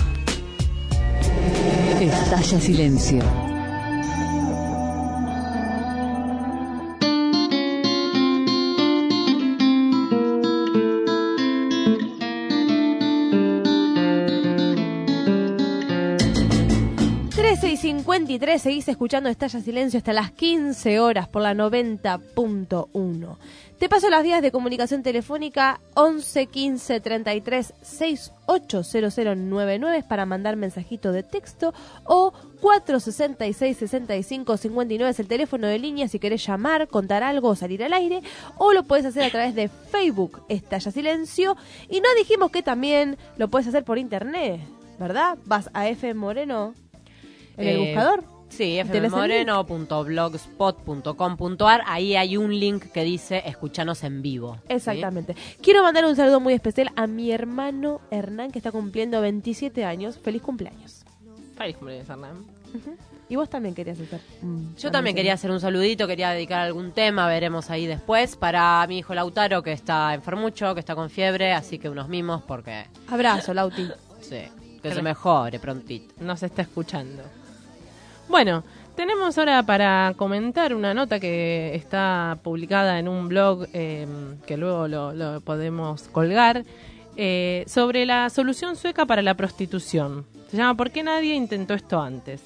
Estalla silencio. trece y cincuenta y tres, seguís escuchando Estalla Silencio hasta las quince horas por la noventa punto uno. Te paso las vías de comunicación telefónica once quince treinta y tres sesenta y ocho cero cero nueve nueve para mandar mensajito de texto, o cuatro sesenta y seis sesenta y cinco cincuenta y nueve es el teléfono de línea si querés llamar, contar algo o salir al aire, o lo puedes hacer a través de Facebook Estalla Silencio. Y no dijimos que también lo puedes hacer por internet, ¿verdad? Vas a F M Moreno en el Eh, buscador. Sí, ¿Tenés el link? fmmoreno punto blogspot punto com punto ar. Ahí hay un link que dice escuchanos en vivo. ¿sí? Exactamente. Quiero mandar un saludo muy especial a mi hermano Hernán, que está cumpliendo veintisiete años. Feliz cumpleaños. Feliz cumpleaños, Hernán. Uh-huh. Y vos también querías hacer. Mm, Yo también quería hacer un saludito, quería dedicar algún tema, veremos ahí después, para mi hijo Lautaro, que está enfermucho, que está con fiebre, así que unos mimos porque... Abrazo, Lauti. Sí, que se mejore prontito. Nos está escuchando. Bueno, tenemos ahora para comentar una nota que está publicada en un blog eh, que luego lo, lo podemos colgar, eh, sobre la solución sueca para la prostitución. Se llama ¿Por qué nadie intentó esto antes?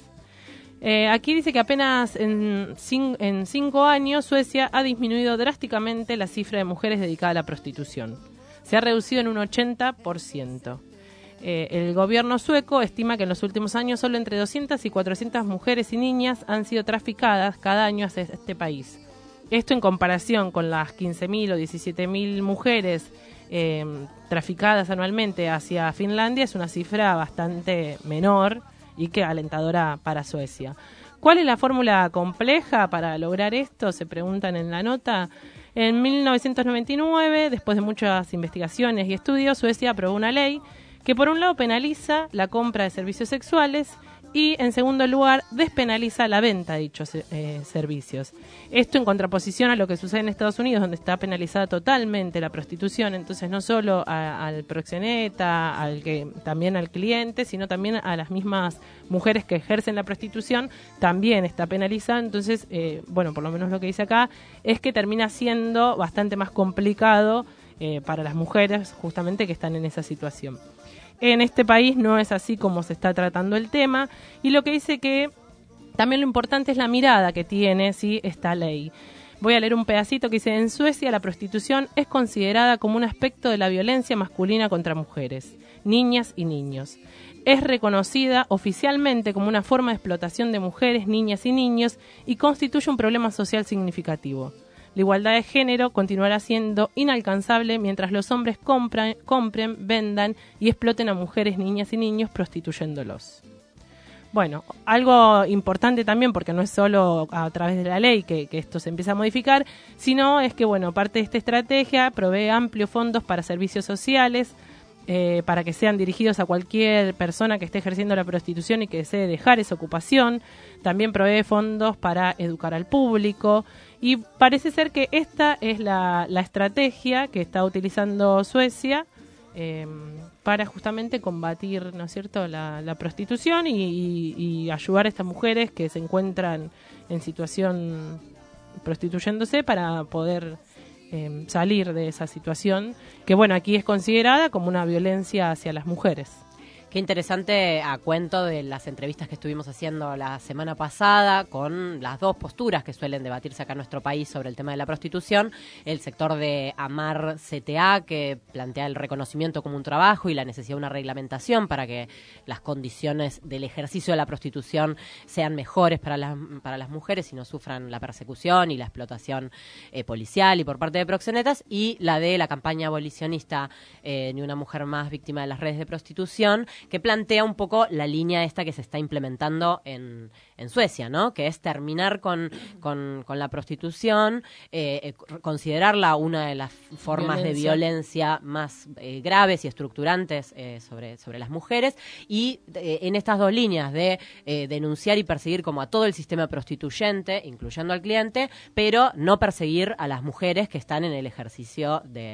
Eh, aquí dice que apenas en, cin- en cinco años Suecia ha disminuido drásticamente la cifra de mujeres dedicadas a la prostitución. Se ha reducido en un ochenta por ciento. Eh, el gobierno sueco estima que en los últimos años solo entre doscientas y cuatrocientas mujeres y niñas han sido traficadas cada año hacia este país. Esto en comparación con las quince mil o diecisiete mil mujeres eh, traficadas anualmente hacia Finlandia es una cifra bastante menor y que alentadora para Suecia. ¿Cuál es la fórmula compleja para lograr esto? Se preguntan en la nota. En mil novecientos noventa y nueve, después de muchas investigaciones y estudios, Suecia aprobó una ley que por un lado penaliza la compra de servicios sexuales y en segundo lugar despenaliza la venta de dichos eh, servicios. Esto en contraposición a lo que sucede en Estados Unidos, donde está penalizada totalmente la prostitución, entonces no solo a, al proxeneta, al que también al cliente, sino también a las mismas mujeres que ejercen la prostitución, también está penalizada. Entonces, eh, bueno, por lo menos lo que dice acá es que termina siendo bastante más complicado eh, para las mujeres justamente que están en esa situación. En este país no es así como se está tratando el tema, y lo que dice que también lo importante es la mirada que tiene ¿sí? esta ley. Voy a leer un pedacito que dice: en Suecia la prostitución es considerada como un aspecto de la violencia masculina contra mujeres, niñas y niños. Es reconocida oficialmente como una forma de explotación de mujeres, niñas y niños y constituye un problema social significativo. La igualdad de género continuará siendo inalcanzable mientras los hombres compran, compren, vendan y exploten a mujeres, niñas y niños prostituyéndolos. Bueno, algo importante también, porque no es solo a través de la ley que, que esto se empieza a modificar, sino es que, bueno, parte de esta estrategia provee amplios fondos para servicios sociales, eh, para que sean dirigidos a cualquier persona que esté ejerciendo la prostitución y que desee dejar esa ocupación. También provee fondos para educar al público. Y parece ser que esta es la, la estrategia que está utilizando Suecia eh, para justamente combatir, ¿no es cierto?, la, la prostitución y, y, y ayudar a estas mujeres que se encuentran en situación prostituyéndose para poder eh, salir de esa situación, que bueno, aquí es considerada como una violencia hacia las mujeres. Qué interesante, a cuento de las entrevistas que estuvimos haciendo la semana pasada con las dos posturas que suelen debatirse acá en nuestro país sobre el tema de la prostitución. El sector de Amar C T A, que plantea el reconocimiento como un trabajo y la necesidad de una reglamentación para que las condiciones del ejercicio de la prostitución sean mejores para las, para las mujeres y no sufran la persecución y la explotación eh, policial y por parte de proxenetas. Y la de la campaña abolicionista eh, Ni una mujer más víctima de las redes de prostitución, que plantea un poco la línea esta que se está implementando en, en Suecia, ¿no? Que es terminar con, con, con la prostitución, eh, eh, considerarla una de las formas violencia. de violencia más eh, graves y estructurantes eh, sobre, sobre las mujeres, y eh, en estas dos líneas de eh, denunciar y perseguir como a todo el sistema prostituyente, incluyendo al cliente, pero no perseguir a las mujeres que están en el ejercicio de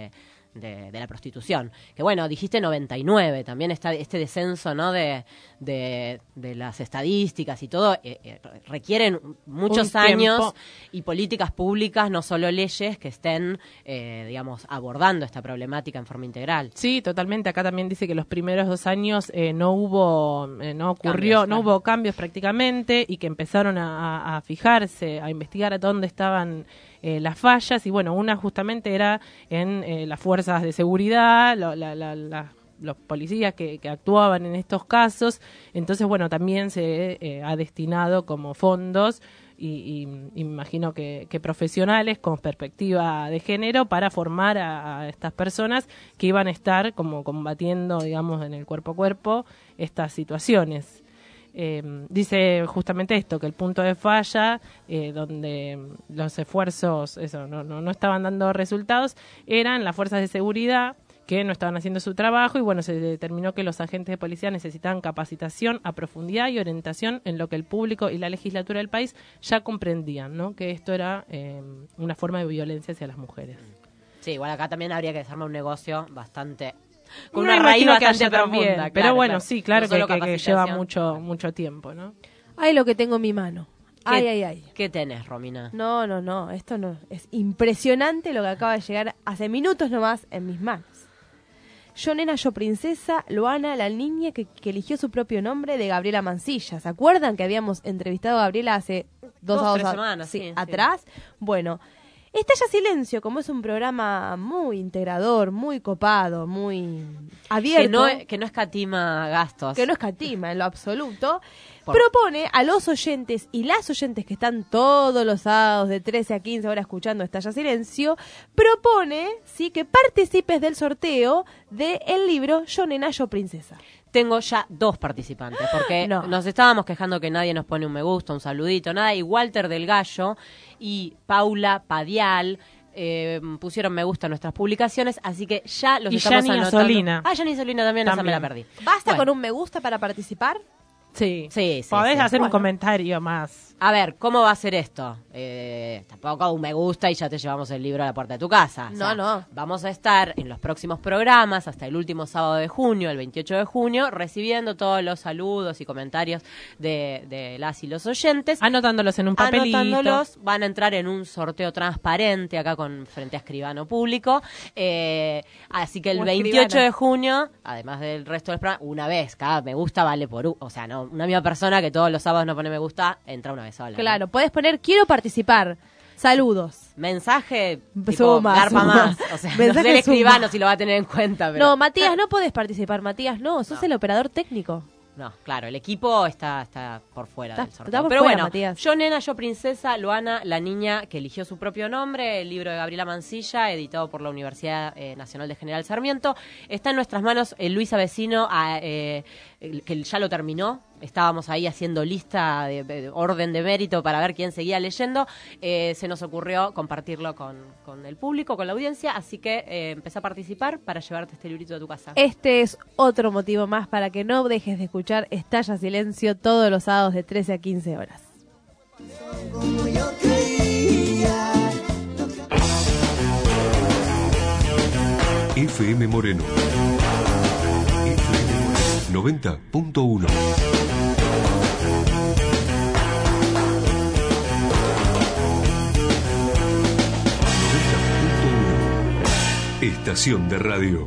de, de la prostitución. Que bueno, dijiste noventa y nueve, también está este descenso, ¿no? de, de, de las estadísticas y todo, eh, eh, requieren muchos Un años tiempo. y políticas públicas, no solo leyes, que estén, eh, digamos, abordando esta problemática en forma integral. Sí, totalmente. Acá también dice que los primeros dos años eh, no hubo, eh, no ocurrió, Cambios, no claro. hubo cambios prácticamente y que empezaron a, a- a fijarse, a investigar a dónde estaban eh, las fallas y bueno, una justamente era en eh, las fuerzas de seguridad, lo- la- la- la- los policías que, que actuaban en estos casos. Entonces, bueno, también se eh, ha destinado como fondos y, y- y me imagino que, que profesionales con perspectiva de género para formar a, a estas personas que iban a estar como combatiendo, digamos, en el cuerpo a cuerpo estas situaciones. Eh, dice justamente esto, que el punto de falla, eh, donde los esfuerzos eso no, no, no estaban dando resultados, eran las fuerzas de seguridad que no estaban haciendo su trabajo y bueno, se determinó que los agentes de policía necesitaban capacitación a profundidad y orientación en lo que el público y la legislatura del país ya comprendían, ¿no? Que esto era eh, una forma de violencia hacia las mujeres. Sí, igual acá también habría que desarmar un negocio bastante... con Me una raíz imagino que bastante haya también, profunda. pero claro, bueno, claro. sí, claro No solo que, que- que lleva capacitación. mucho mucho tiempo, ¿no? Ay, lo que tengo en mi mano. Ay, ay, ay. ¿Qué tenés, Romina? No, no, no, esto no. Es impresionante lo que acaba de llegar hace minutos nomás en mis manos. Yo nena, yo princesa, Luana, la niña que, que eligió su propio nombre, de Gabriela Mancilla. ¿Se acuerdan que habíamos entrevistado a Gabriela hace dos, Dos, sábados tres a- semanas, sí, sí, sí. atrás? Bueno, Estalla Silencio, como es un programa muy integrador, muy copado, muy abierto, Que no, que no escatima gastos. que no escatima en lo absoluto, Por- propone a los oyentes y las oyentes que están todos los sábados de trece a quince horas escuchando Estalla Silencio, propone sí que participes del sorteo del libro Yo Nena, Yo Princesa. Tengo ya dos participantes, porque No. nos estábamos quejando que nadie nos pone un me gusta, un saludito, nada, y Walter del Gallo y Paula Padial eh, pusieron me gusta a nuestras publicaciones, así que ya los Y estamos Yani anotando. Solina. Ah, Yani Solina también, esa me la perdí. ¿Basta Bueno. con un me gusta para participar? Sí. Sí, sí. Podés sí. hacer un Bueno. comentario más. A ver, ¿cómo va a ser esto? Eh, tampoco un me gusta y ya te llevamos el libro a la puerta de tu casa. O sea, No, no. Vamos a estar en los próximos programas hasta el último sábado de junio, el veintiocho de junio, recibiendo todos los saludos y comentarios de, de las y los oyentes. Anotándolos en un papelito. Anotándolos, van a entrar en un sorteo transparente acá con frente a escribano público. Eh, así que el O veintiocho escribana. de junio, además del resto del programa, una vez, cada me gusta vale por u- o sea, no, una misma persona que todos los sábados no pone me gusta, entra una vez sola. ¿no? Claro, podés poner quiero participar. Saludos. Mensaje tipo, Suma, garpa suma. más. O sea, no Mensaje sé el escribano suma. si lo va a tener en cuenta, pero... No, Matías, no podés participar, Matías, no, sos el operador técnico. No, claro, el equipo está, está por fuera Está- del sorteo. está por Pero fuera, bueno, Matías. Yo Nena, Yo Princesa, Luana, la niña que eligió su propio nombre, el libro de Gabriela Mancilla, editado por la Universidad eh, Nacional de General Sarmiento. Está en nuestras manos el Luisa Vecino, a, eh, el- que ya lo terminó. Estábamos ahí haciendo lista de, de orden de mérito para ver quién seguía leyendo. Eh, se nos ocurrió compartirlo con, con el público, con la audiencia, así que eh, empecé a participar para llevarte este librito de tu casa. Este es otro motivo más para que no dejes de escuchar Estalla Silencio todos los sábados de trece a quince horas. F M Moreno. F M Moreno noventa punto uno. Estación de radio.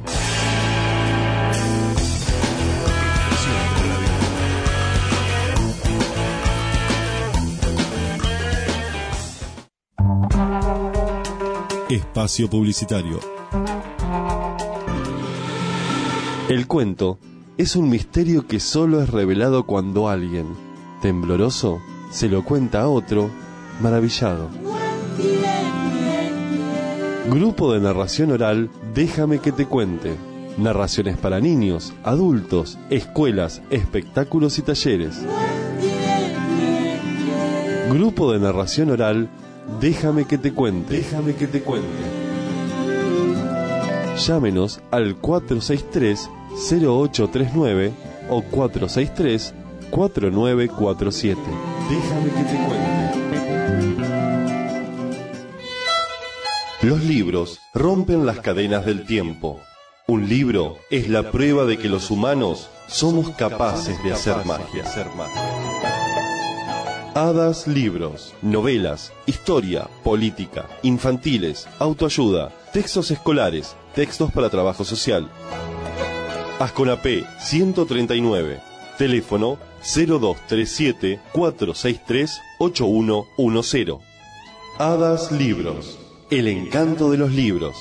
Espacio publicitario. El cuento es un misterio que solo es revelado cuando alguien, tembloroso, se lo cuenta a otro, maravillado. Grupo de narración oral, Déjame que te cuente. Narraciones para niños, adultos, escuelas, espectáculos y talleres. Grupo de narración oral, Déjame que te cuente. Déjame que te cuente. Llámenos al cuatro seis tres, cero ocho tres nueve o cuatro seis tres, cuatro nueve cuatro siete. Déjame que te cuente. Los libros rompen las cadenas del tiempo. Un libro es la prueba de que los humanos somos capaces de hacer magia. Hadas Libros, novelas, historia, política, infantiles, autoayuda, textos escolares, textos para trabajo social. Asconapé ciento treinta y nueve, teléfono cero dos tres siete, cuatro seis tres, ocho uno uno cero. Hadas Libros, el encanto de los libros.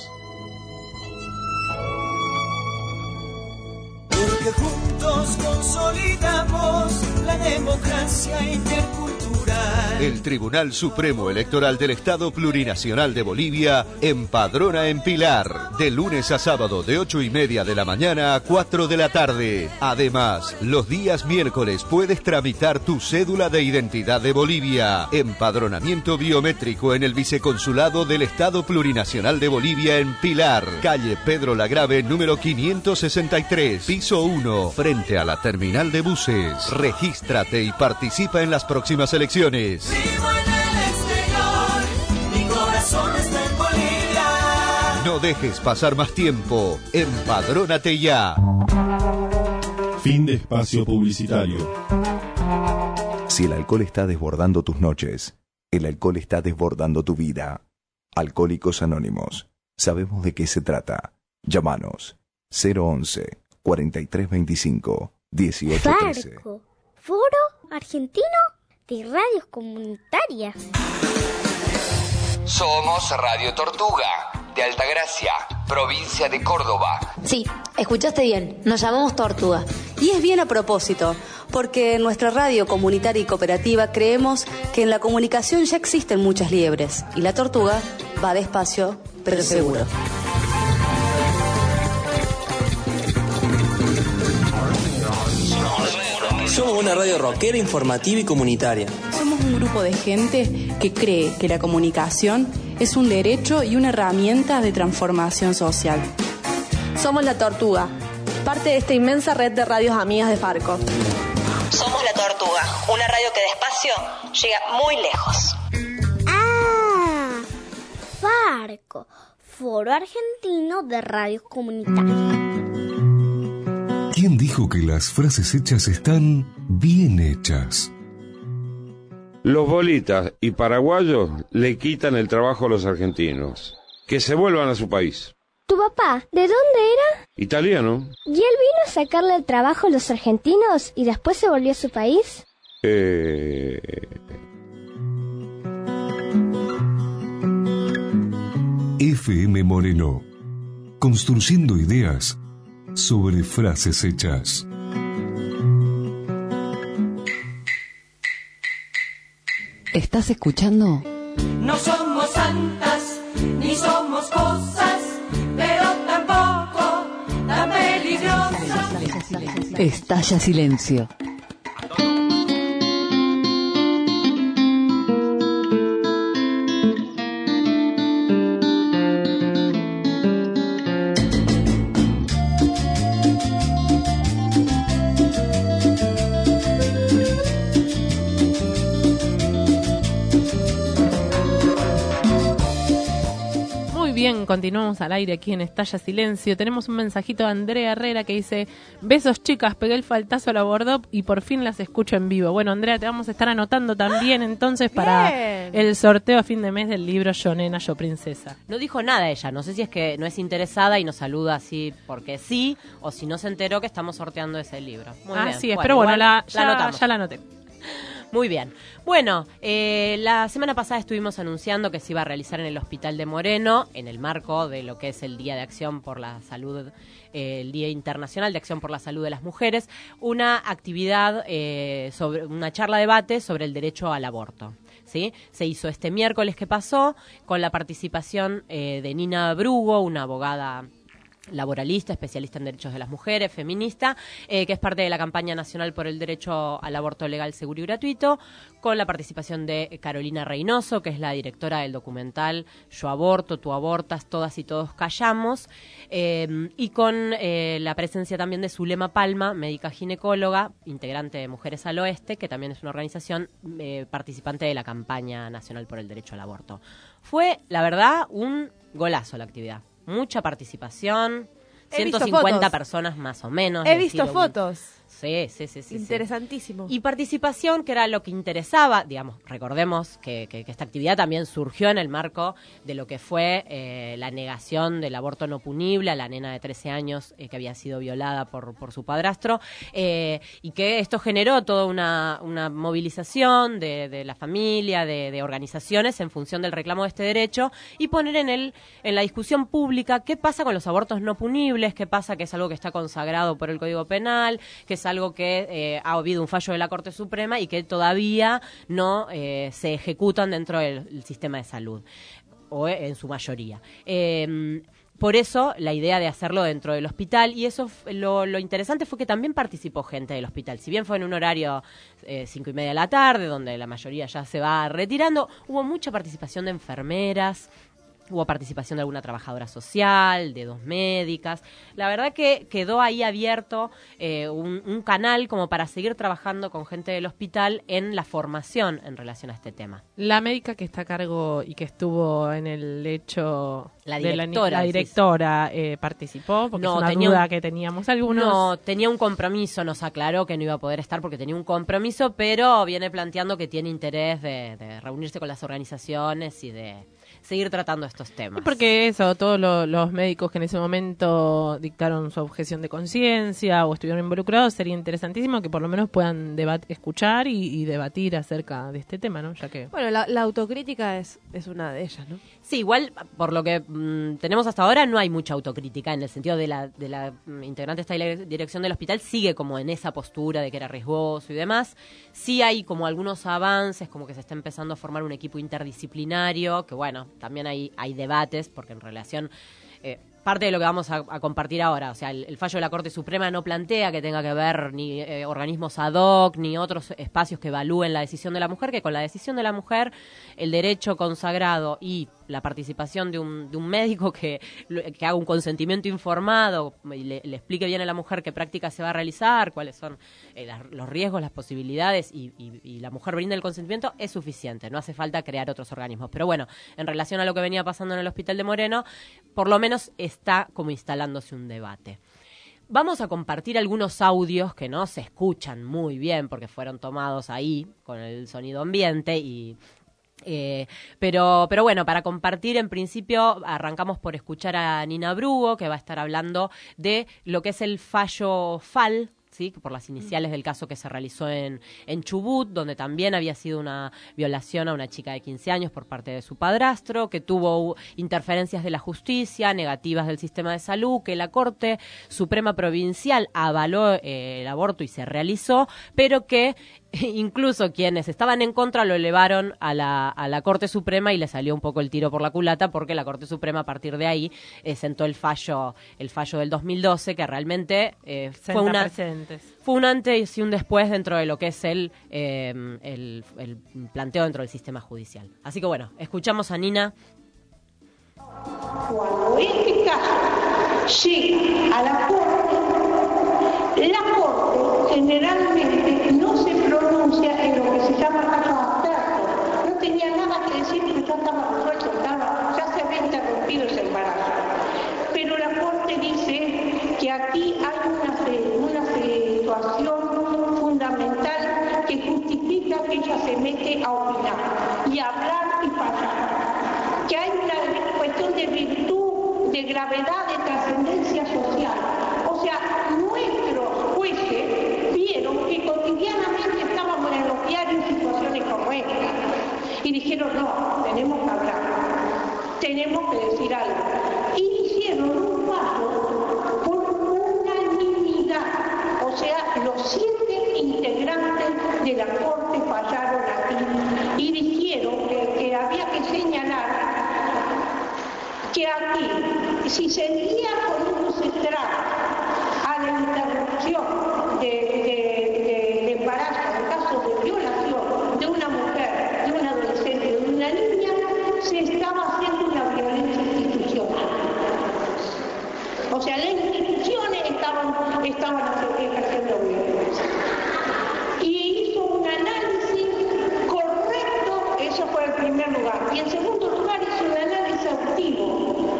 Porque juntos consolidamos la democracia intercultural. El Tribunal Supremo Electoral del Estado Plurinacional de Bolivia empadrona en Pilar, de lunes a sábado de ocho y media de la mañana a cuatro de la tarde. Además, los días miércoles puedes tramitar tu cédula de identidad de Bolivia. Empadronamiento biométrico en el Viceconsulado del Estado Plurinacional de Bolivia en Pilar, calle Pedro Lagrave, número quinientos sesenta y tres, piso uno, frente a la terminal de buses. Regístrate y participa en las próximas elecciones. Vivo en el exterior, mi corazón está en Bolivia. No dejes pasar más tiempo. Empadrónate ya. Fin de espacio publicitario. Si el alcohol está desbordando tus noches, el alcohol está desbordando tu vida. Alcohólicos Anónimos. Sabemos de qué se trata. Llámanos cero once, cuarenta y tres veinticinco, dieciocho trece. Farco, Foro Argentino de Radios Comunitarias. Somos Radio Tortuga, de Altagracia, provincia de Córdoba. Sí, escuchaste bien, nos llamamos Tortuga. Y es bien a propósito, porque en nuestra radio comunitaria y cooperativa creemos que en la comunicación ya existen muchas liebres, y la tortuga va despacio, pero seguro. Somos una radio rockera, informativa y comunitaria. Somos un grupo de gente que cree que la comunicación es un derecho y una herramienta de transformación social. Somos La Tortuga, parte de esta inmensa red de radios amigas de Farco. Somos La Tortuga, una radio que despacio llega muy lejos. Ah, Farco, Foro Argentino de Radios Comunitarias. ¿Quién dijo que las frases hechas están bien hechas? Los bolitas y paraguayos le quitan el trabajo a los argentinos. Que se vuelvan a su país. ¿Tu papá, de dónde era? Italiano. ¿Y él vino a sacarle el trabajo a los argentinos y después se volvió a su país? Eh... F M Moreno. Construyendo ideas sobre frases hechas. ¿Estás escuchando? No somos santas, ni somos cosas, pero tampoco tan peligrosas. Estalla Silencio. Bien, continuamos al aire aquí en Estalla Silencio. Tenemos un mensajito de Andrea Herrera que dice: besos chicas, pegué el faltazo a la Bordop y por fin las escucho en vivo. Bueno, Andrea, te vamos a estar anotando también entonces para Bien. el sorteo a fin de mes del libro Yo Nena, Yo Princesa. No dijo nada ella, no sé si es que no es interesada y nos saluda así porque sí, o si no se enteró que estamos sorteando ese libro. Muy bien. Así es, pero bueno, la, ya, la anotamos. ya la anoté. Muy bien. Bueno, eh, la semana pasada estuvimos anunciando que se iba a realizar en el Hospital de Moreno, en el marco de lo que es el Día de Acción por la Salud, eh, el Día Internacional de Acción por la Salud de las Mujeres, una actividad, eh, sobre una charla debate sobre el derecho al aborto. ¿Sí? Se hizo este miércoles que pasó con la participación eh, de Nina Brugo, una abogada laboralista, especialista en derechos de las mujeres, feminista, eh, que es parte de la campaña nacional por el derecho al aborto legal, seguro y gratuito, con la participación de Carolina Reynoso, que es la directora del documental Yo Aborto, Tú Abortas, Todas y Todos Callamos, eh, y con eh, la presencia también de Zulema Palma, médica ginecóloga, integrante de Mujeres al Oeste, que también es una organización eh, participante de la campaña nacional por el derecho al aborto. Fue, la verdad, un golazo la actividad. Mucha participación, He ciento visto cincuenta fotos. personas más o menos. He es visto decir, un- fotos. Sí, sí, sí, sí. Interesantísimo. Sí. Y participación, que era lo que interesaba, digamos, recordemos que, que, que esta actividad también surgió en el marco de lo que fue eh, la negación del aborto no punible a la nena de trece años eh, que había sido violada por, por su padrastro, eh, y que esto generó toda una, una movilización de, de la familia, de, de organizaciones en función del reclamo de este derecho, y poner en, el, en la discusión pública qué pasa con los abortos no punibles, qué pasa que es algo que está consagrado por el Código Penal, que es algo que eh, ha habido un fallo de la Corte Suprema y que todavía no eh, se ejecutan dentro del, del sistema de salud, o eh, en su mayoría. Eh, por eso la idea de hacerlo dentro del hospital, y eso f- lo, lo interesante fue que también participó gente del hospital. Si bien fue en un horario eh, cinco y media de la tarde, donde la mayoría ya se va retirando, hubo mucha participación de enfermeras, hubo participación de alguna trabajadora social, de dos médicas. La verdad que quedó ahí abierto eh, un, un canal como para seguir trabajando con gente del hospital en la formación en relación a este tema. La médica que está a cargo y que estuvo en el hecho La de la, directora, la decís. directora eh, participó, porque No, es una tenía duda un- que teníamos algunos. No, tenía un compromiso, nos aclaró que no iba a poder estar porque tenía un compromiso, pero viene planteando que tiene interés de, de reunirse con las organizaciones y de seguir tratando estos temas. Y porque eso, todos lo- los médicos que en ese momento dictaron su objeción de conciencia o estuvieron involucrados, sería interesantísimo que por lo menos puedan debat- escuchar y, y debatir acerca de este tema, ¿no? Ya que Bueno, la, la autocrítica es, es una de ellas, ¿no? Sí, igual, por lo que mm, tenemos hasta ahora, no hay mucha autocrítica en el sentido de la, de la mm, integrante de esta dire- dirección del hospital, sigue como en esa postura de que era riesgoso y demás. Sí hay como algunos avances, como que se está empezando a formar un equipo interdisciplinario, que bueno, también hay, hay debates, porque en relación... Eh, parte de lo que vamos a, a compartir ahora, o sea, el, el fallo de la Corte Suprema no plantea que tenga que ver ni eh, organismos ad hoc, ni otros espacios que evalúen la decisión de la mujer, que con la decisión de la mujer, el derecho consagrado y la participación de un, de un médico que, que haga un consentimiento informado y le, le explique bien a la mujer qué práctica se va a realizar, cuáles son eh, las- los riesgos, las posibilidades, y, y- y la mujer brinda el consentimiento, es suficiente, no hace falta crear otros organismos. Pero bueno, en relación a lo que venía pasando en el Hospital de Moreno, por lo menos está como instalándose un debate. Vamos a compartir algunos audios que no se escuchan muy bien porque fueron tomados ahí con el sonido ambiente y... Eh, pero, pero bueno, para compartir, en principio arrancamos por escuchar a Nina Brugo, que va a estar hablando de lo que es el fallo F A L, ¿sí? Por las iniciales del caso que se realizó en, en Chubut, donde también había sido una violación a una chica de quince años por parte de su padrastro, que tuvo interferencias de la justicia, negativas del sistema de salud, que la Corte Suprema Provincial avaló eh, el aborto y se realizó, pero que incluso quienes estaban en contra lo elevaron a la, a la Corte Suprema y le salió un poco el tiro por la culata, porque la Corte Suprema a partir de ahí eh, sentó el fallo el fallo del dos mil doce, que realmente eh, fue Senta una precedentes. fue un antes y un después dentro de lo que es el, eh, el, el planteo dentro del sistema judicial. Así que bueno, escuchamos a Nina. Cuando este caso llega a la Corte, la Corte generalmente no se pronuncia en lo que se llama casos abstractos. No tenía nada que decir porque ya estaba resuelto, estaba, ya se había interrumpido ese embarazo. Pero la Corte dice que aquí hay una, una situación fundamental que justifica que ella se mete a opinar y a hablar y fallar. Que hay una cuestión de virtud, de gravedad, de trascendencia social. O sea, nuestros jueces vieron que cotidianamente estábamos en los diarios en situaciones como esta. Y dijeron, no, tenemos que hablar, tenemos que decir algo. Y hicieron un fallo por unanimidad. O sea, los siete integrantes de la Corte fallaron aquí y dijeron que, que había que señalar que aquí, si seguía poniéndose traba a la interrupción de, de, de, de embarazo, en caso de violación de una mujer, de un adolescente, de una niña, se estaba haciendo una violencia institucional. O sea, las instituciones estaban, estaban ejerciendo violencia. Y hizo un análisis correcto, eso fue en primer lugar. Y en segundo lugar hizo un análisis exhaustivo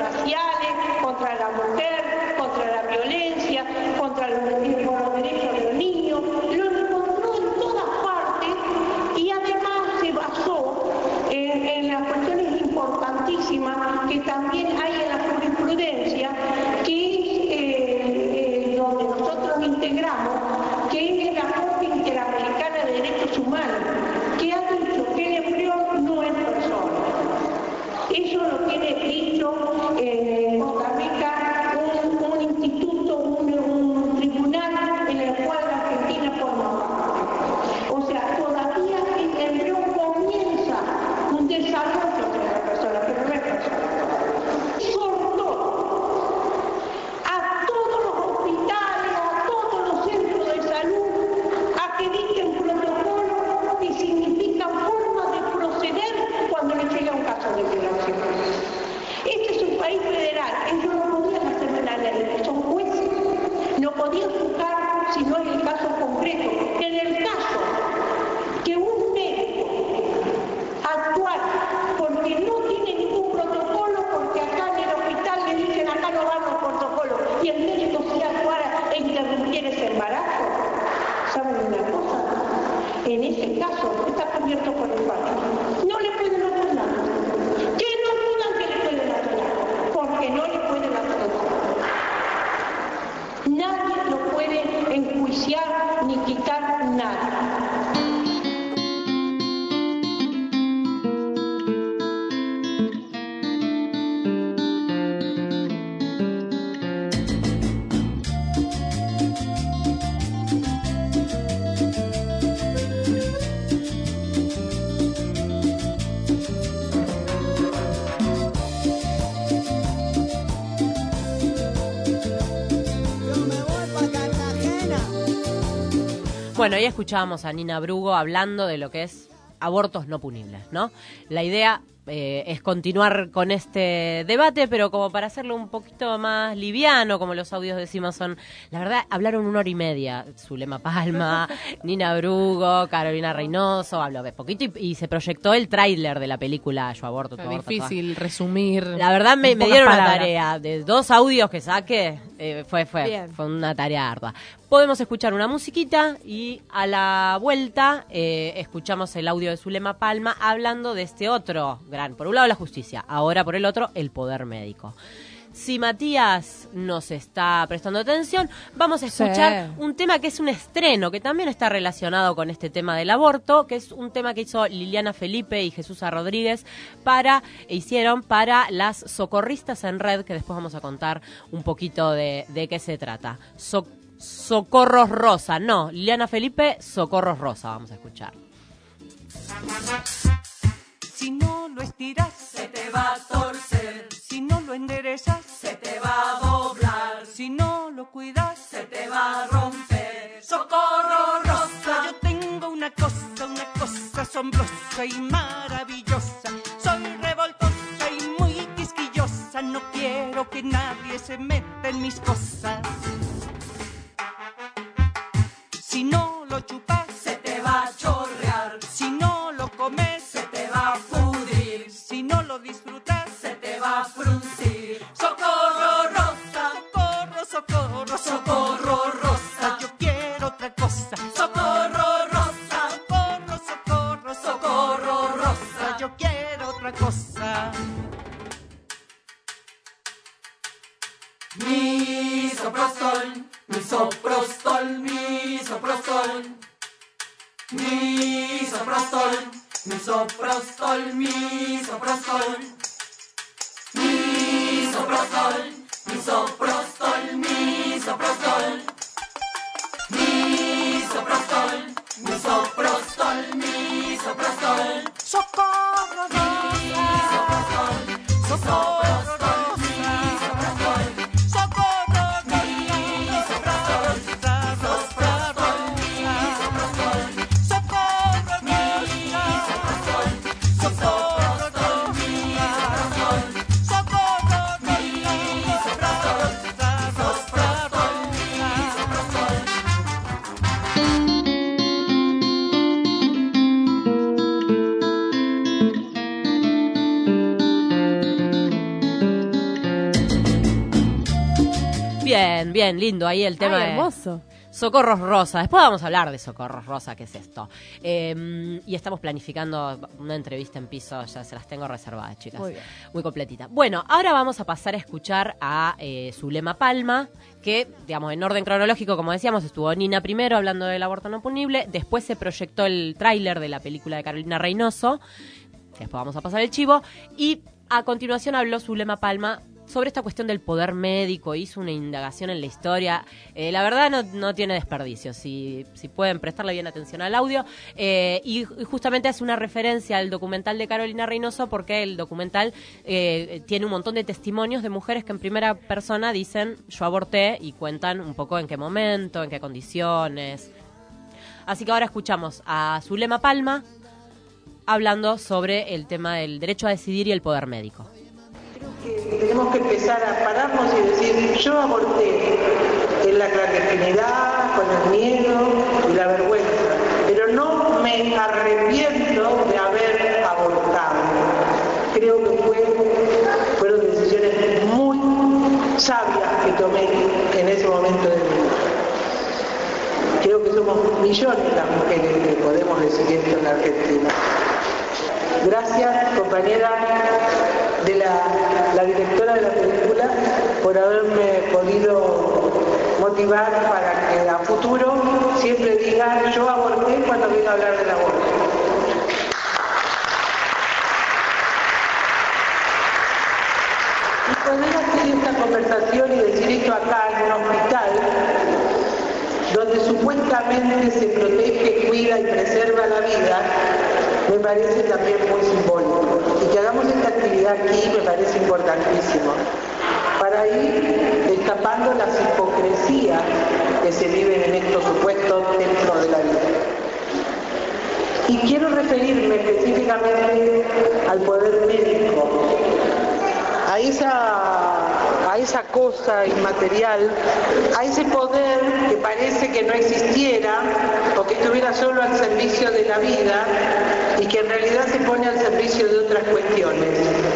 raciales, contra la mujer, contra la violencia, contra los, los derechos de los niños. Lo encontró en todas partes y además se basó en, en las cuestiones importantísimas que también hay en la jurisprudencia, que es eh, eh, donde nosotros integramos, que es la Corte Interamericana de Derechos Humanos, que ha dicho que el embrión no es persona. Eso lo tiene dicho en eh, Costa Rica un, un instituto, un, un tribunal en el cual la Argentina forma parte. O sea, todavía el embrión comienza un desarrollo de la persona, pero no es persona. Sortó a todos los hospitales, a todos los centros de salud, a que dicten protocolos que significan formas de proceder cuando le llega un caso de violación. Este es un país federal, ellos no podían hacer una ley, son jueces, no podían juzgar si no es el caso concreto. En el caso que un médico actuara porque no tiene ningún protocolo, porque acá en el hospital le dicen acá no van los protocolos, y el médico si actuara e interrumpiera ese embarazo, ¿saben una cosa? En ese caso está cubierto por el pacto. No le pueden hacer nada. Que no dudan que le pueden hacer nada, porque no le pueden hacer nada. Nadie lo puede enjuiciar ni quitar nada. Bueno, ahí escuchábamos a Nina Brugo hablando de lo que es abortos no punibles, ¿no? La idea eh, es continuar con este debate, pero como para hacerlo un poquito más liviano, como los audios decimos son, la verdad, hablaron una hora y media, Zulema Palma, Nina Brugo, Carolina Reynoso, habló de poquito y, y se proyectó el tráiler de la película Yo aborto, tu Es aborto, difícil toda. resumir. La verdad me, en me pocas dieron palabras. una tarea de dos audios que saqué, eh, fue, fue, Bien. fue una tarea ardua. Podemos escuchar una musiquita y a la vuelta eh, escuchamos el audio de Zulema Palma hablando de este otro gran, por un lado la justicia, ahora por el otro el poder médico. Si Matías nos está prestando atención, vamos a escuchar Sí. un tema que es un estreno, que también está relacionado con este tema del aborto, que es un tema que hizo Liliana Felipe y Jesús Rodríguez para, e hicieron para las socorristas en red, que después vamos a contar un poquito de, de qué se trata. So- Socorros Rosa, no, Liliana Felipe, Socorros Rosa, vamos a escuchar. Si no lo estiras, se te va a torcer. Si no lo enderezas, se te va a doblar. Si no lo cuidas, se te va a romper. Socorro Rosa, yo tengo una cosa, una cosa asombrosa y maravillosa. Soy revoltosa y muy quisquillosa. No quiero que nadie se meta en mis cosas. Si no lo chupas, se te va a chorrear. Si no lo comes, se te va a pudrir. Si no lo disfrutas, se te va a fruncir. Socorro Rosa, socorro, socorro, socorro Rosa. Yo quiero otra cosa. Socorro Rosa, socorro, socorro, socorro Rosa. Yo quiero otra cosa. Misoprostol, misoprostol, misoprostol. Misoprostol, misoprostol, misoprostol. Misoprostol, misoprostol, misoprostol. Misoprostol, misoprostol, misoprostol. Socorro, misoprostol, socorro. Bien, bien, lindo ahí el tema. Ay, hermoso. De Socorros Rosa. Después vamos a hablar de Socorros Rosa, ¿qué es esto? Eh, y estamos planificando una entrevista en piso, ya se las tengo reservadas, chicas. Muy bien. Muy completita. Bueno, ahora vamos a pasar a escuchar a eh, Zulema Palma, que, digamos, en orden cronológico, como decíamos, estuvo Nina primero hablando del aborto no punible, después se proyectó el tráiler de la película de Carolina Reynoso, después vamos a pasar el chivo, y a continuación habló Zulema Palma sobre esta cuestión del poder médico, hizo una indagación en la historia. Eh, la verdad no, no tiene desperdicio, si, si pueden prestarle bien atención al audio. Eh, y, y justamente hace una referencia al documental de Carolina Reynoso, porque el documental eh, tiene un montón de testimonios de mujeres que en primera persona dicen yo aborté y cuentan un poco en qué momento, en qué condiciones. Así que ahora escuchamos a Zulema Palma hablando sobre el tema del derecho a decidir y el poder médico. Tenemos que empezar a pararnos y decir, yo aborté en la clandestinidad, con el miedo y la vergüenza, pero no me arrepiento de haber abortado. Creo que fue, fueron decisiones muy sabias que tomé en ese momento de mi vida. Creo que somos millones las mujeres que podemos decidir esto en la Argentina. Gracias, compañera de la, la directora de la película, por haberme podido motivar para que a futuro siempre diga yo aborté cuando venga a hablar del aborto. Y poder hacer esta conversación y decir esto acá en un hospital, donde supuestamente se protege, cuida y preserva la vida, me parece también muy simbólico. Y que hagamos esta actividad aquí me parece importantísimo, para ir destapando las hipocresías que se viven en estos supuestos dentro de la vida. Y quiero referirme específicamente al poder médico, a esa, a esa cosa inmaterial, a ese poder que parece que no existiera o que estuviera solo al servicio de la vida y que en realidad se pone al servicio de otras cuestiones.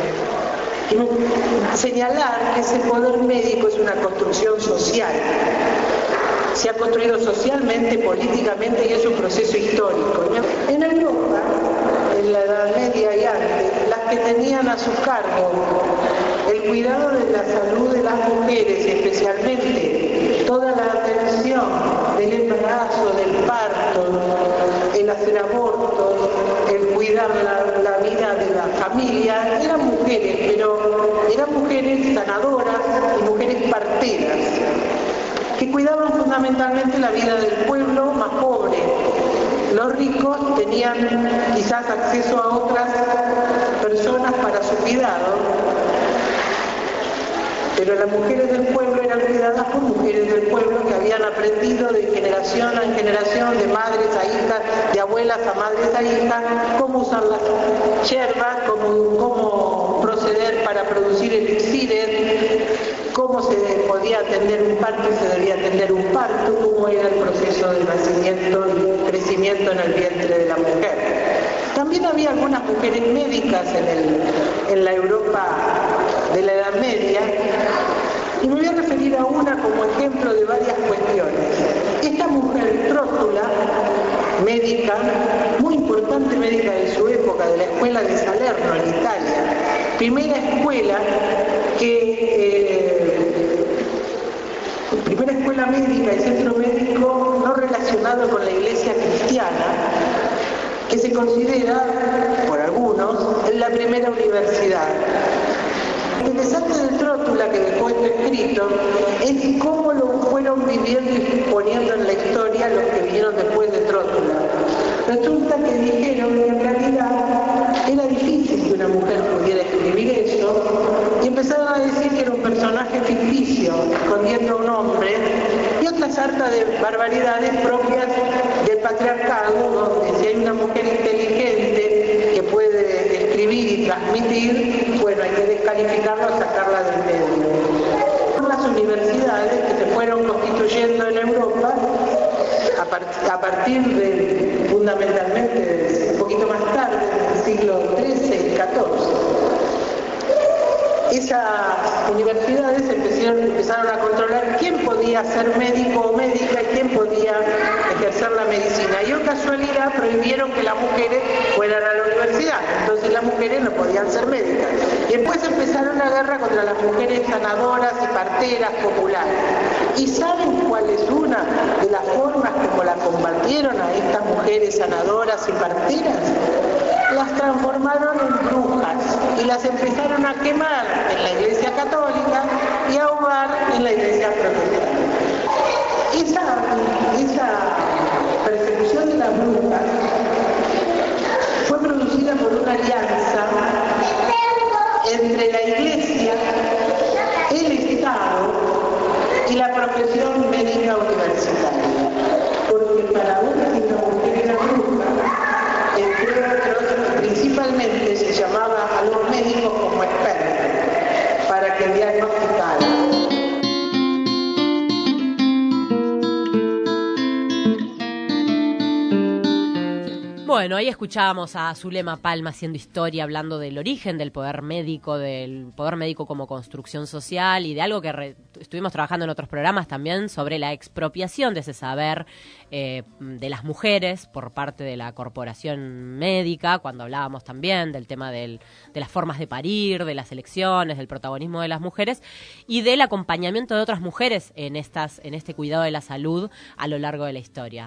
Y señalar que ese poder médico es una construcción social. Se ha construido socialmente, políticamente y es un proceso histórico. En Europa, en la Edad Media y antes, las que tenían a su cargo el cuidado de la salud de las mujeres, especialmente toda la atención del embarazo, del parto, el hacer abortos, el cuidar la, la vida de la familia, eran mujeres, pero eran mujeres sanadoras y mujeres parteras, que cuidaban fundamentalmente la vida del pueblo más pobre. Los ricos tenían quizás acceso a otras personas para su cuidado, pero las mujeres del pueblo eran cuidadas por mujeres del pueblo que habían aprendido de generación en generación, de madres a hijas, de abuelas a madres a hijas, cómo usar las hierbas, cómo, cómo proceder para producir elixires, cómo se podía atender un parto y se debía atender un parto, cómo era el proceso de nacimiento y crecimiento en el vientre de la mujer. También había algunas mujeres médicas en, el, en la Europa de la Edad Media, y me voy a referir a una como ejemplo de varias cuestiones. Esta mujer trótula, médica, muy importante médica de su época, de la escuela de Salerno en Italia, primera escuela que... Eh, primera escuela médica y centro médico no relacionado con la iglesia cristiana, que se considera, por algunos, la primera universidad. Lo interesante de Trótula, que dejó esto escrito, es cómo lo fueron viviendo y poniendo en la historia los que vinieron después de Trótula. Resulta que dijeron que en realidad era difícil que una mujer pudiera escribir eso, y empezaron a decir que era un personaje ficticio, escondiendo a un hombre, y otras hartas de barbaridades propias del patriarcado, donde si hay una mujer inteligente que puede escribir y transmitir, bueno, hay que descalificarla o sacarla del medio. Las universidades que se fueron constituyendo en Europa a, part a partir de, fundamentalmente, un poquito más tarde, del siglo trece y catorce. esas universidades empezaron, empezaron a controlar quién podía ser médico o médica y quién podía ejercer la medicina. Y, por casualidad, prohibieron que las mujeres fueran a la universidad. Entonces las mujeres no podían ser médicas. Y después empezaron la guerra contra las mujeres sanadoras y parteras populares. ¿Y saben cuál es una de las formas como la combatieron a estas mujeres sanadoras y parteras? Las transformaron en brujas y las empezaron a quemar en la Iglesia Católica y a ahogar en la Iglesia Protestante. Esa, esa persecución de las brujas fue producida por una alianza entre la Iglesia, el Estado y la profesión médica universitaria. Porque para una que una mujer era bruja, entre otros, principalmente se llamaba a los médicos como expertos para que diagnosticaran. Bueno, ahí escuchábamos a Zulema Palma haciendo historia, hablando del origen del poder médico, del poder médico como construcción social y de algo que re- estuvimos trabajando en otros programas también sobre la expropiación de ese saber eh, de las mujeres por parte de la corporación médica, cuando hablábamos también del tema del, de las formas de parir, de las elecciones, del protagonismo de las mujeres y del acompañamiento de otras mujeres en, estas, en este cuidado de la salud a lo largo de la historia.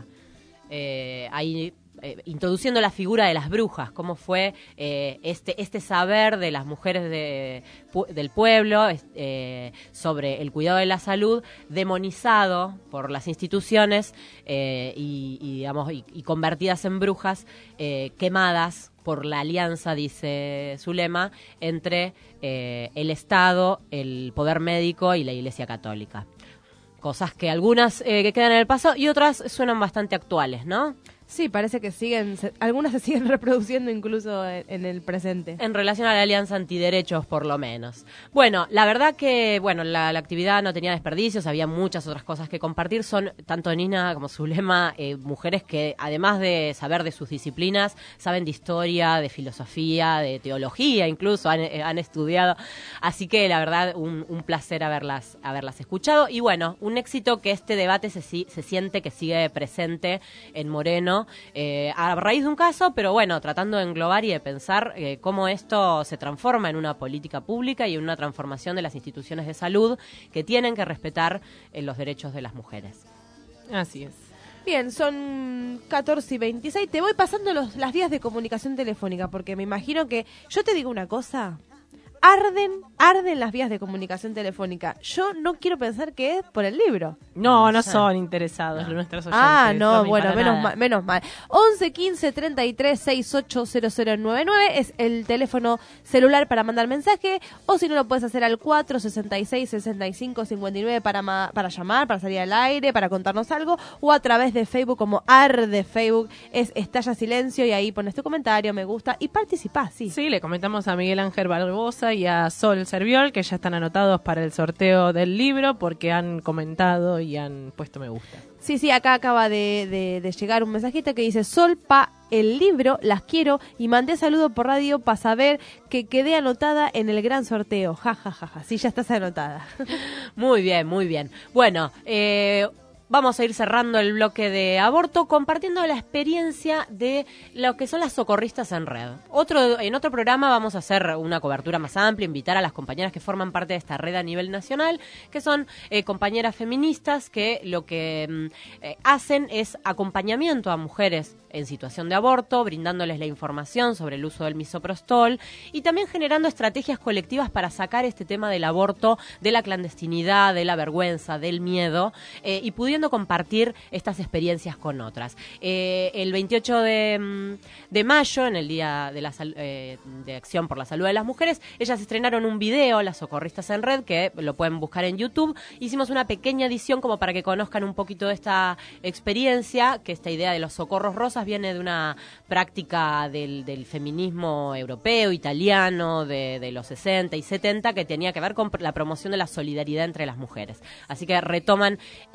Eh, ahí... Eh, introduciendo la figura de las brujas, cómo fue eh, este este saber de las mujeres de, pu- del pueblo eh, sobre el cuidado de la salud demonizado por las instituciones eh, y, y, digamos, y, y convertidas en brujas, eh, quemadas por la alianza, dice Zulema, entre eh, el Estado, el poder médico y la Iglesia Católica. Cosas que algunas eh, que quedan en el pasado y otras suenan bastante actuales, ¿no? Sí, parece que siguen, se, algunas se siguen reproduciendo incluso en, en el presente. En relación a la alianza antiderechos, por lo menos. Bueno, la verdad que, bueno, la, la actividad no tenía desperdicios, había muchas otras cosas que compartir. Son, tanto Nina como Zulema, eh, mujeres que, además de saber de sus disciplinas, saben de historia, de filosofía, de teología, incluso han, eh, han estudiado. Así que, la verdad, un, un placer haberlas, haberlas escuchado. Y bueno, un éxito que este debate se, se siente que sigue presente en Moreno, Eh, a raíz de un caso, pero bueno, tratando de englobar y de pensar eh, cómo esto se transforma en una política pública y en una transformación de las instituciones de salud que tienen que respetar eh, los derechos de las mujeres. Así es. Bien, son catorce y veintiséis. Te voy pasando los, las vías de comunicación telefónica, porque me imagino que, yo te digo una cosa, arden, arden las vías de comunicación telefónica. Yo no quiero pensar que es por el libro. No, no son interesados no. nuestros oyentes. Ah, no, no bueno, menos nada. mal, menos mal. once quince treinta y tres sesenta y ocho cero cero nueve nueve es el teléfono celular para mandar mensaje, o si no lo puedes hacer al cuatro sesenta y seis sesenta y cinco cincuenta y nueve para, ma- para llamar, para salir al aire, para contarnos algo, o a través de Facebook como Arde Facebook, es Estalla Silencio, y ahí pones tu comentario, me gusta, y participás, sí. Sí, le comentamos a Miguel Ángel Barbosa y a Sol Serviol que ya están anotados para el sorteo del libro porque han comentado y han puesto me gusta. Sí, sí, acá acaba de, de, de llegar un mensajito que dice: Sol, pa el libro, las quiero, y mandé saludo por radio para saber que quedé anotada en el gran sorteo. Ja, ja, ja, ja. Sí, ya estás anotada. Muy bien, muy bien. Bueno, eh... vamos a ir cerrando el bloque de aborto compartiendo la experiencia de lo que son las socorristas en red. Otro, en otro programa vamos a hacer una cobertura más amplia, invitar a las compañeras que forman parte de esta red a nivel nacional, que son eh, compañeras feministas que lo que eh, hacen es acompañamiento a mujeres en situación de aborto, brindándoles la información sobre el uso del misoprostol y también generando estrategias colectivas para sacar este tema del aborto, de la clandestinidad, de la vergüenza, del miedo eh, y pudiendo compartir estas experiencias con otras. Eh, el veintiocho de, de mayo, en el Día de, la Sal, eh, de Acción por la Salud de las Mujeres, ellas estrenaron un video, las socorristas en red, que lo pueden buscar en YouTube. Hicimos una pequeña edición como para que conozcan un poquito de esta experiencia, que esta idea de los socorros rosas viene de una práctica del, del feminismo europeo, italiano, de, de los sesenta y setenta, que tenía que ver con la promoción de la solidaridad entre las mujeres. Así que retoman esa experiencia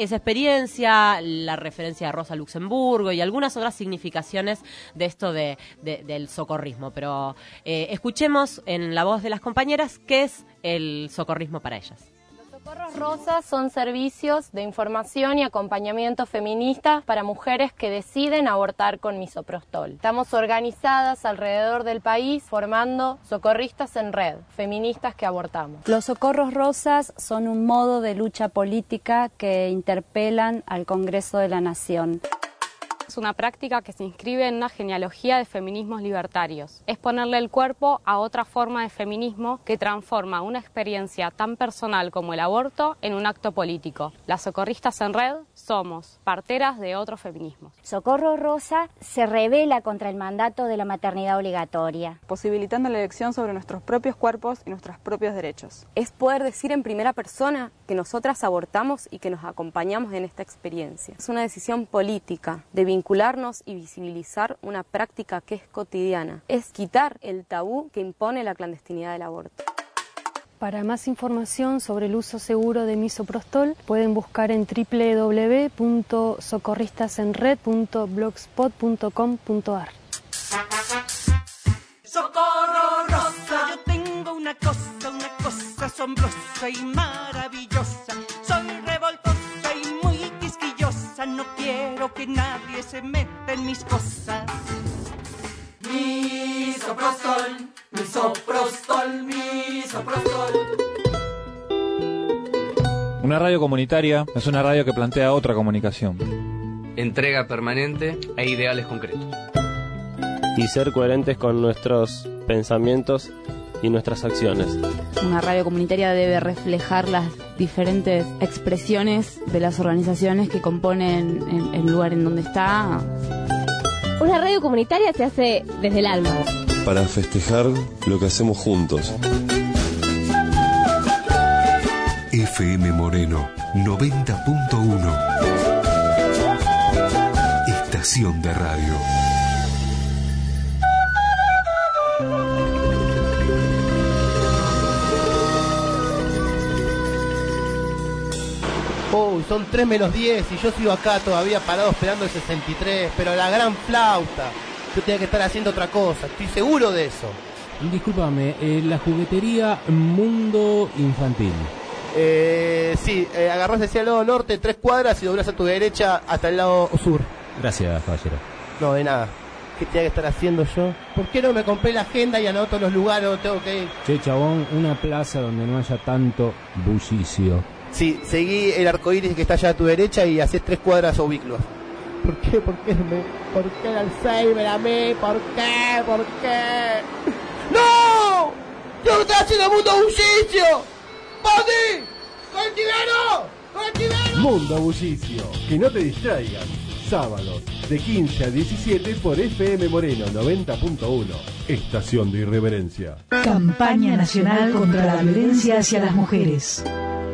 experiencia, la referencia de Rosa Luxemburgo y algunas otras significaciones de esto de, de, del socorrismo. Pero eh, escuchemos en la voz de las compañeras qué es el socorrismo para ellas. Socorros Rosas son servicios de información y acompañamiento feminista para mujeres que deciden abortar con misoprostol. Estamos organizadas alrededor del país formando socorristas en red, feministas que abortamos. Los Socorros Rosas son un modo de lucha política que interpelan al Congreso de la Nación. Es una práctica que se inscribe en una genealogía de feminismos libertarios. Es ponerle el cuerpo a otra forma de feminismo que transforma una experiencia tan personal como el aborto en un acto político. Las socorristas en red somos parteras de otros feminismos. Socorro Rosa se rebela contra el mandato de la maternidad obligatoria, posibilitando la elección sobre nuestros propios cuerpos y nuestros propios derechos. Es poder decir en primera persona que nosotras abortamos y que nos acompañamos en esta experiencia. Es una decisión política de vincularnos y visibilizar una práctica que es cotidiana. Es quitar el tabú que impone la clandestinidad del aborto. Para más información sobre el uso seguro de misoprostol, pueden buscar en doble u doble u doble u punto socorristasenred punto blogspot punto com punto a r. Socorro Rosa, yo tengo una cosa, una cosa asombrosa y maravillosa. Soy revoltosa y muy quisquillosa, no quiero que nadie se meta en mis cosas. Misoprostol, misoprostol, misoprostol. Una radio comunitaria es una radio que plantea otra comunicación. Entrega permanente e ideales concretos. Y ser coherentes con nuestros pensamientos y nuestras acciones. Una radio comunitaria debe reflejar las diferentes expresiones de las organizaciones que componen el, el lugar en donde está. Una radio comunitaria se hace desde el alma. Para festejar lo que hacemos juntos. F M Moreno noventa punto uno. Estación de radio. Uy, son tres menos diez y yo sigo acá todavía parado esperando el sesenta y tres, pero la gran flauta. Yo tenía que estar haciendo otra cosa, estoy seguro de eso. Discúlpame, eh, la juguetería Mundo Infantil. Eh, sí, eh, agarrás hacia el lado norte, tres cuadras y doblás a tu derecha hasta el lado sur. Gracias, caballero. No, de nada. ¿Qué tenía que estar haciendo yo? ¿Por qué no me compré la agenda y anoto los lugares donde tengo que ir? Che, chabón, una plaza donde no haya tanto bullicio. Sí, seguí el arcoíris que está allá a tu derecha y haces tres cuadras oblicuas. ¿Por qué? ¿Por qué? Me... ¿Por qué el Alzheimer a mí? ¿Por qué? ¿Por qué? ¡No! ¡Yo no estoy haciendo mundo bullicio! ¡Body! ¡Coltivero! ¡Coltivero! Mundo Bullicio, que no te distraigan. Sábados de quince a diecisiete por F M Moreno noventa punto uno. Estación de Irreverencia. Campaña Nacional contra la Violencia hacia las Mujeres.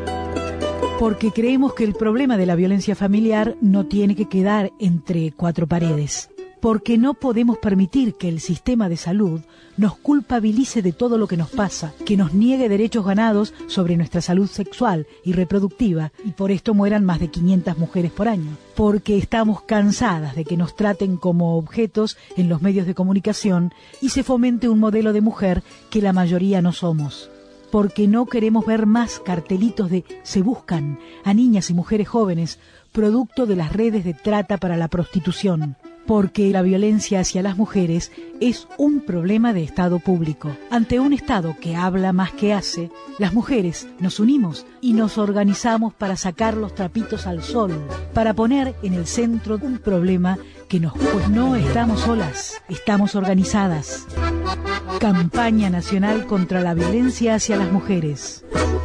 Porque creemos que el problema de la violencia familiar no tiene que quedar entre cuatro paredes. Porque no podemos permitir que el sistema de salud nos culpabilice de todo lo que nos pasa, que nos niegue derechos ganados sobre nuestra salud sexual y reproductiva, y por esto mueran más de quinientas mujeres por año. Porque estamos cansadas de que nos traten como objetos en los medios de comunicación y se fomente un modelo de mujer que la mayoría no somos. Porque no queremos ver más cartelitos de se buscan a niñas y mujeres jóvenes, producto de las redes de trata para la prostitución. Porque la violencia hacia las mujeres es un problema de Estado público. Ante un Estado que habla más que hace, las mujeres nos unimos y nos organizamos para sacar los trapitos al sol, para poner en el centro un problema que nos... Pues no estamos solas, estamos organizadas. Campaña Nacional contra la Violencia hacia las Mujeres.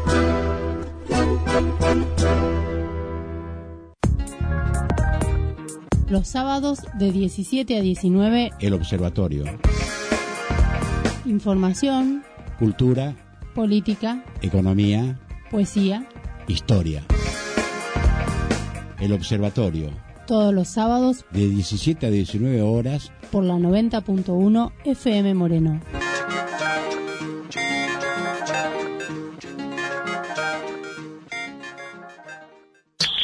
Los sábados de diecisiete a diecinueve, El Observatorio. Información, Cultura, política, economía, poesía, historia. El Observatorio. Todos los sábados de diecisiete a diecinueve horas por la noventa punto uno F M Moreno.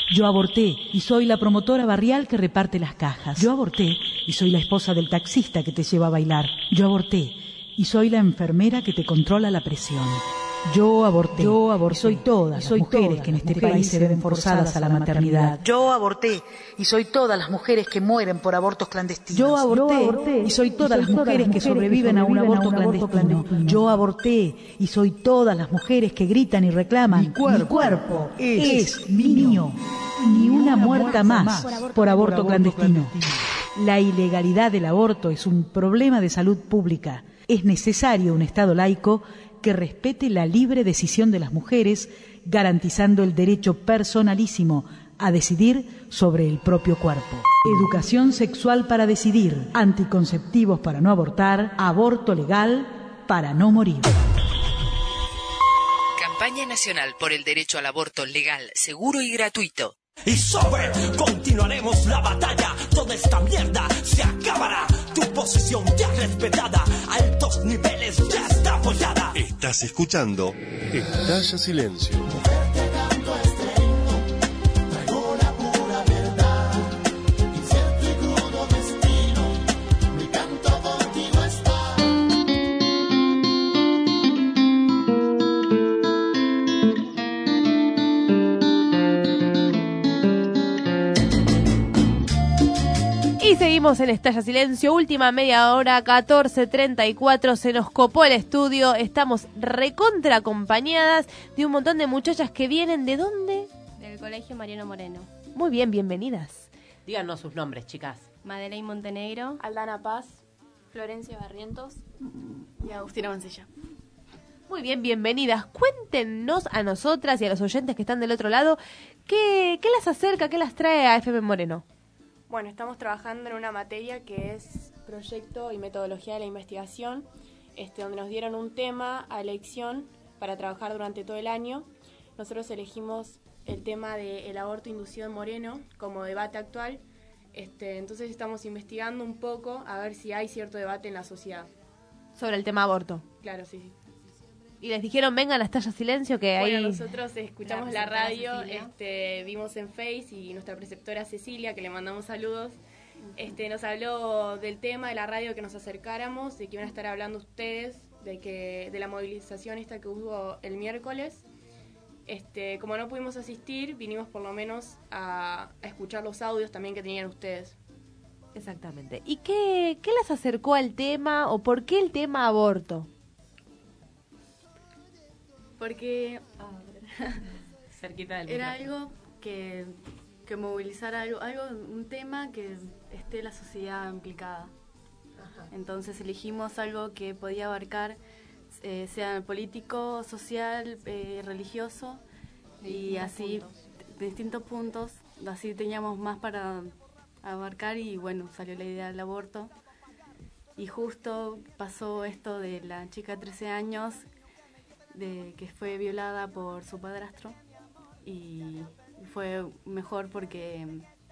Yo aborté y soy la promotora barrial que reparte las cajas. Yo aborté y soy la esposa del taxista que te lleva a bailar. Yo aborté y soy la enfermera que te controla la presión. Yo aborté, yo aborté, y soy todas las mujeres que en este país se ven forzadas a la maternidad. Yo aborté y soy todas las mujeres que mueren por abortos clandestinos. Yo aborté y soy todas las mujeres que sobreviven a un aborto clandestino. Yo aborté y soy todas las mujeres que gritan y reclaman: mi cuerpo es mío. Ni una muerta más por aborto clandestino. La ilegalidad del aborto es un problema de salud pública. Es necesario un Estado laico que respete la libre decisión de las mujeres, garantizando el derecho personalísimo a decidir sobre el propio cuerpo. Educación sexual para decidir, anticonceptivos para no abortar, aborto legal para no morir. Campaña Nacional por el Derecho al Aborto Legal, Seguro y Gratuito. Y sobre, continuaremos la batalla. Toda esta mierda se acabará. Tu posición ya respetada, altos niveles ya está apoyada. Estás escuchando Estalla Silencio. Y seguimos en Estalla Silencio, última media hora, catorce treinta y cuatro, se nos copó el estudio, estamos recontra acompañadas de un montón de muchachas que vienen, ¿de dónde? Del Colegio Mariano Moreno. Muy bien, bienvenidas. Díganos sus nombres, chicas. Madeleine Montenegro, Aldana Paz, Florencia Barrientos y Agustina Mancilla. Muy bien, bienvenidas. Cuéntenos a nosotras y a los oyentes que están del otro lado, ¿qué, qué las acerca, qué las trae a F M Moreno? Bueno, estamos trabajando en una materia que es proyecto y metodología de la investigación, este, donde nos dieron un tema a elección para trabajar durante todo el año. Nosotros elegimos el tema del aborto inducido en Moreno como debate actual. Este, entonces estamos investigando un poco a ver si hay cierto debate en la sociedad. Sobre el tema aborto. Claro, sí, sí. Y les dijeron, vengan a Estalla Silencio, que bueno, ahí... nosotros escuchamos la, la radio, este, vimos en Face y nuestra preceptora Cecilia, que le mandamos saludos, este, nos habló del tema de la radio, que nos acercáramos, de que iban a estar hablando ustedes, de que de la movilización esta que hubo el miércoles. Este, como no pudimos asistir, vinimos por lo menos a, a escuchar los audios también que tenían ustedes. Exactamente. ¿Y qué, qué les acercó al tema o por qué el tema aborto? Porque cerquita del era algo que, que movilizara algo, algo, un tema que esté la sociedad implicada. Ajá. Entonces elegimos algo que podía abarcar, eh, sea político, social, eh, religioso, de y así, puntos. de distintos puntos, así teníamos más para abarcar y bueno, salió la idea del aborto. Y justo pasó esto de la chica de trece años, de que fue violada por su padrastro, y fue mejor porque,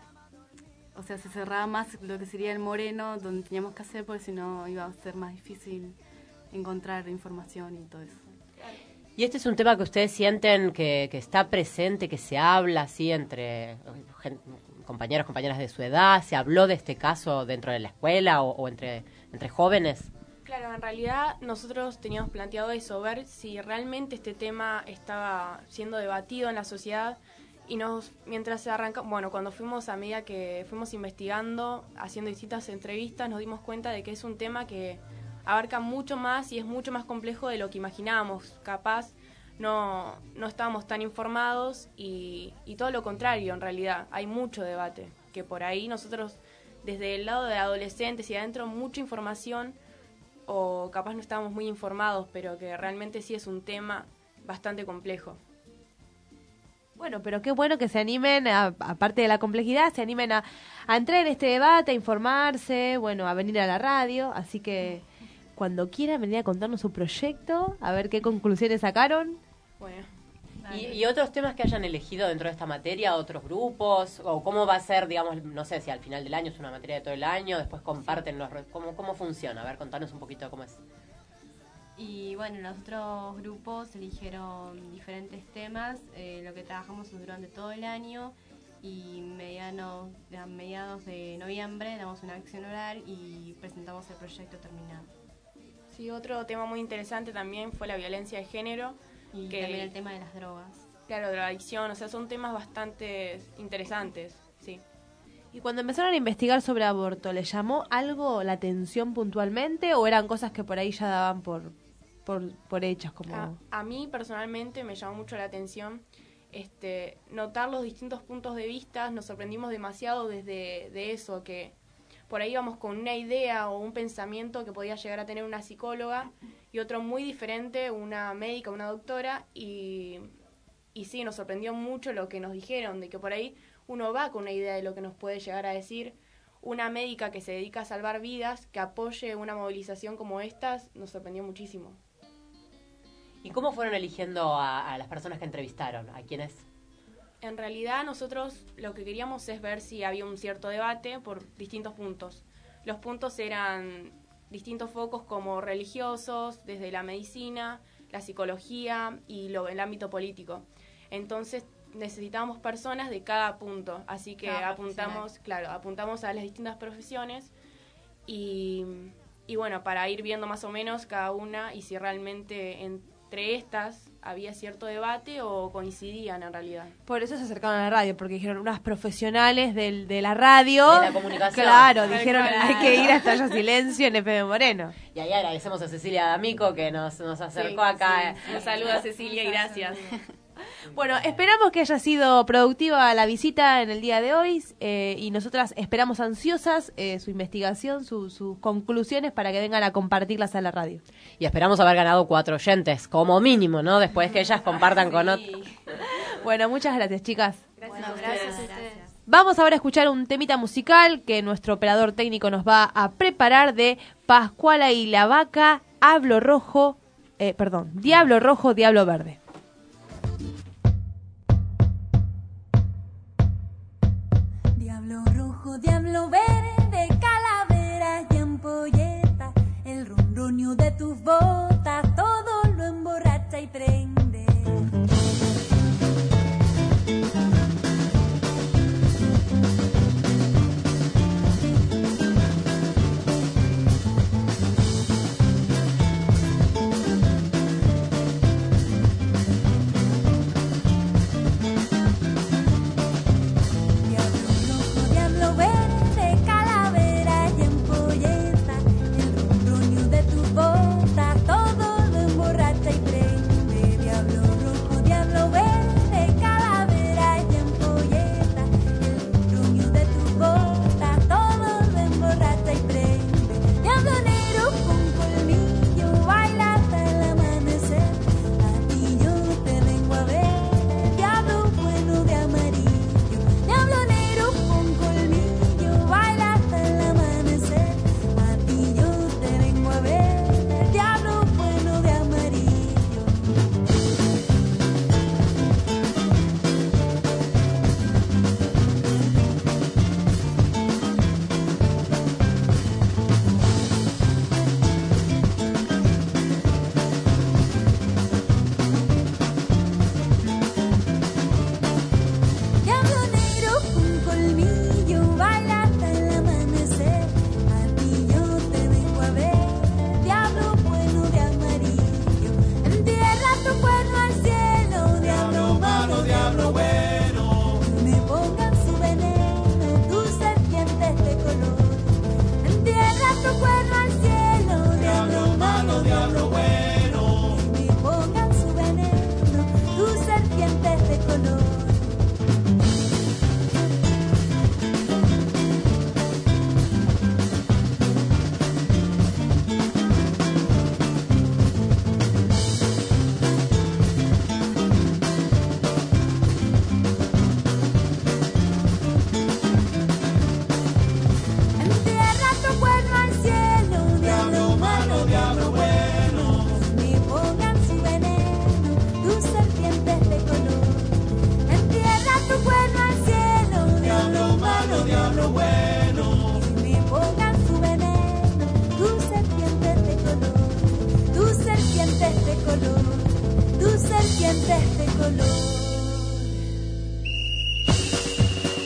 o sea, se cerraba más lo que sería el Moreno, donde teníamos que hacer, porque si no iba a ser más difícil encontrar información y todo eso. ¿Y este es un tema que ustedes sienten que, que está presente, que se habla así entre gente, compañeros, compañeras de su edad? ¿Se habló de este caso dentro de la escuela o, o entre, entre jóvenes? Claro, en realidad nosotros teníamos planteado eso, ver si realmente este tema estaba siendo debatido en la sociedad, y nos mientras se arranca, bueno, cuando fuimos a medida que fuimos investigando, haciendo distintas entrevistas, nos dimos cuenta de que es un tema que abarca mucho más y es mucho más complejo de lo que imaginábamos. Capaz no, no estábamos tan informados y, y todo lo contrario, en realidad, hay mucho debate, que por ahí nosotros, desde el lado de adolescentes y adentro, mucha información, o capaz no estábamos muy informados, pero que realmente sí es un tema bastante complejo. Bueno, pero qué bueno que se animen, a, aparte de la complejidad, se animen a, a entrar en este debate, a informarse, bueno, a venir a la radio, así que cuando quieran venir a contarnos su proyecto, a ver qué conclusiones sacaron. Bueno. ¿Y, y otros temas que hayan elegido dentro de esta materia, otros grupos? ¿O cómo va a ser, digamos, no sé si al final del año es una materia de todo el año, después comparten los... ¿Cómo, cómo funciona? A ver, contanos un poquito cómo es. Y bueno, los otros grupos eligieron diferentes temas, eh, lo que trabajamos durante todo el año, y mediano, a mediados de noviembre damos una acción oral y presentamos el proyecto terminado. Sí, otro tema muy interesante también fue la violencia de género. Y que, también el tema de las drogas. Claro, drogadicción, o sea, son temas bastante interesantes, sí. Y cuando empezaron a investigar sobre aborto, ¿les llamó algo la atención puntualmente o eran cosas que por ahí ya daban por, por, por hechas? Como... A, a mí personalmente me llamó mucho la atención este, notar los distintos puntos de vista. Nos sorprendimos demasiado desde de eso, que por ahí íbamos con una idea o un pensamiento que podía llegar a tener una psicóloga y otro muy diferente, una médica, una doctora, y, y sí, nos sorprendió mucho lo que nos dijeron, de que por ahí uno va con una idea de lo que nos puede llegar a decir. Una médica que se dedica a salvar vidas, que apoye una movilización como estas, nos sorprendió muchísimo. ¿Y cómo fueron eligiendo a, a las personas que entrevistaron? ¿A quiénes? En realidad nosotros lo que queríamos es ver si había un cierto debate por distintos puntos. Los puntos eran distintos focos como religiosos, desde la medicina, la psicología y lo, el ámbito político. Entonces necesitábamos personas de cada punto, así que cada apuntamos, claro, apuntamos a las distintas profesiones y, y bueno, para ir viendo más o menos cada una y si realmente entre estas había cierto debate o coincidían en realidad. Por eso se acercaron a la radio, porque dijeron unas profesionales del, de la radio. De la comunicación. Claro, dijeron hay que ir hasta Haya Silencio en F M Moreno. Y ahí agradecemos a Cecilia D'Amico que nos, nos acercó sí, acá. Sí. Un saludo a Cecilia y gracias. Bueno, esperamos que haya sido productiva la visita en el día de hoy eh, y nosotras esperamos ansiosas eh, su investigación, su, sus conclusiones para que vengan a compartirlas a la radio. Y esperamos haber ganado cuatro oyentes, como mínimo, ¿no? Después que ellas compartan sí. con otros. Bueno, muchas gracias, chicas. Gracias, bueno, gracias a ustedes. Vamos ahora a escuchar un temita musical que nuestro operador técnico nos va a preparar de Pascuala y la Vaca, Hablo Rojo, eh, perdón, Diablo Rojo, Diablo Verde. Diablo verde, calaveras y ampolletas, el ronronio de tus botas, todo lo emborracha y prende. Serpientes de color.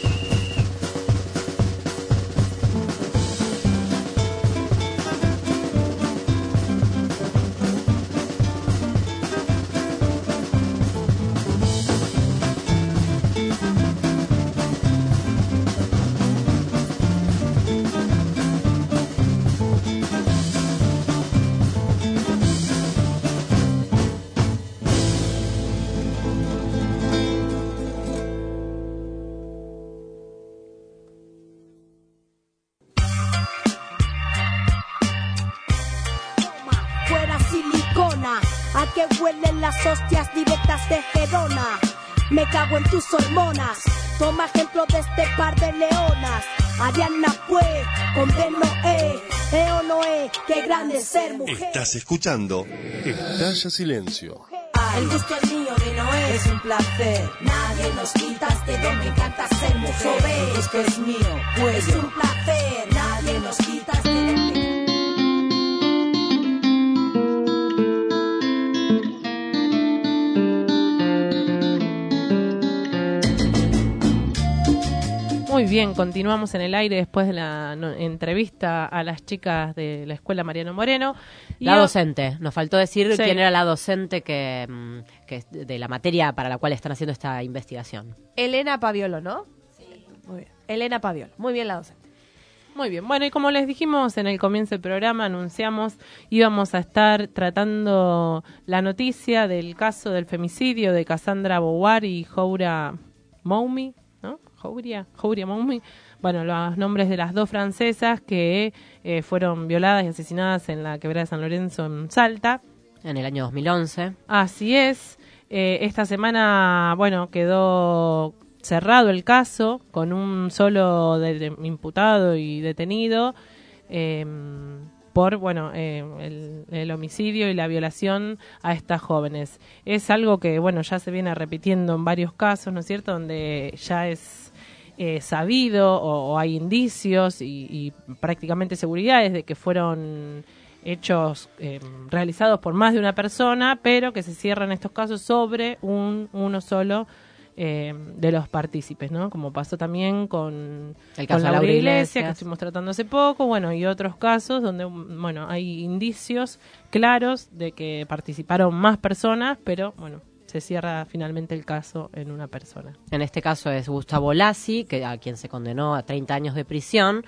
que huelen las hostias directas de Gerona. Me cago en tus hormonas. Toma ejemplo de este par de leonas. Ariana Pue, con Ben Noé, Eo Noé, qué grande ser mujer. Estás escuchando Estalla Silencio. El gusto es mío de Noé, es un placer. Nadie nos quita este don, me encanta ser mujer. El gusto es mío, pues es un placer. Nadie nos quita este don. Muy bien, continuamos en el aire después de la no, entrevista a las chicas de la Escuela Mariano Moreno. Y la docente, nos faltó decir sí. quién era la docente que, que de la materia para la cual están haciendo esta investigación. Elena Paviolo, ¿no? Sí. Muy bien. Elena Paviolo, muy bien la docente. Muy bien, bueno, y como les dijimos en el comienzo del programa, anunciamos, íbamos a estar tratando la noticia del caso del femicidio de Cassandra Bouar y Joura Moumi, ¿no? Jouria, Jouria Moumi, bueno, los nombres de las dos francesas que eh, fueron violadas y asesinadas en la quebrada de San Lorenzo en Salta. En el año dos mil once. Así es. Eh, esta semana, bueno, quedó cerrado el caso con un solo de, de, imputado y detenido eh, por, bueno, eh, el, el homicidio y la violación a estas jóvenes. Es algo que, bueno, ya se viene repitiendo en varios casos, ¿no es cierto?, donde ya es Eh, sabido o, o hay indicios y, y prácticamente seguridades de que fueron hechos eh, realizados por más de una persona, pero que se cierran estos casos sobre un uno solo eh, de los partícipes, ¿no? Como pasó también con, el caso con de Laura Iglesias, Iglesias, que estuvimos tratando hace poco, bueno, y otros casos donde, bueno, hay indicios claros de que participaron más personas, pero, bueno, se cierra finalmente el caso en una persona. En este caso es Gustavo Lassi, que a quien se condenó a treinta años de prisión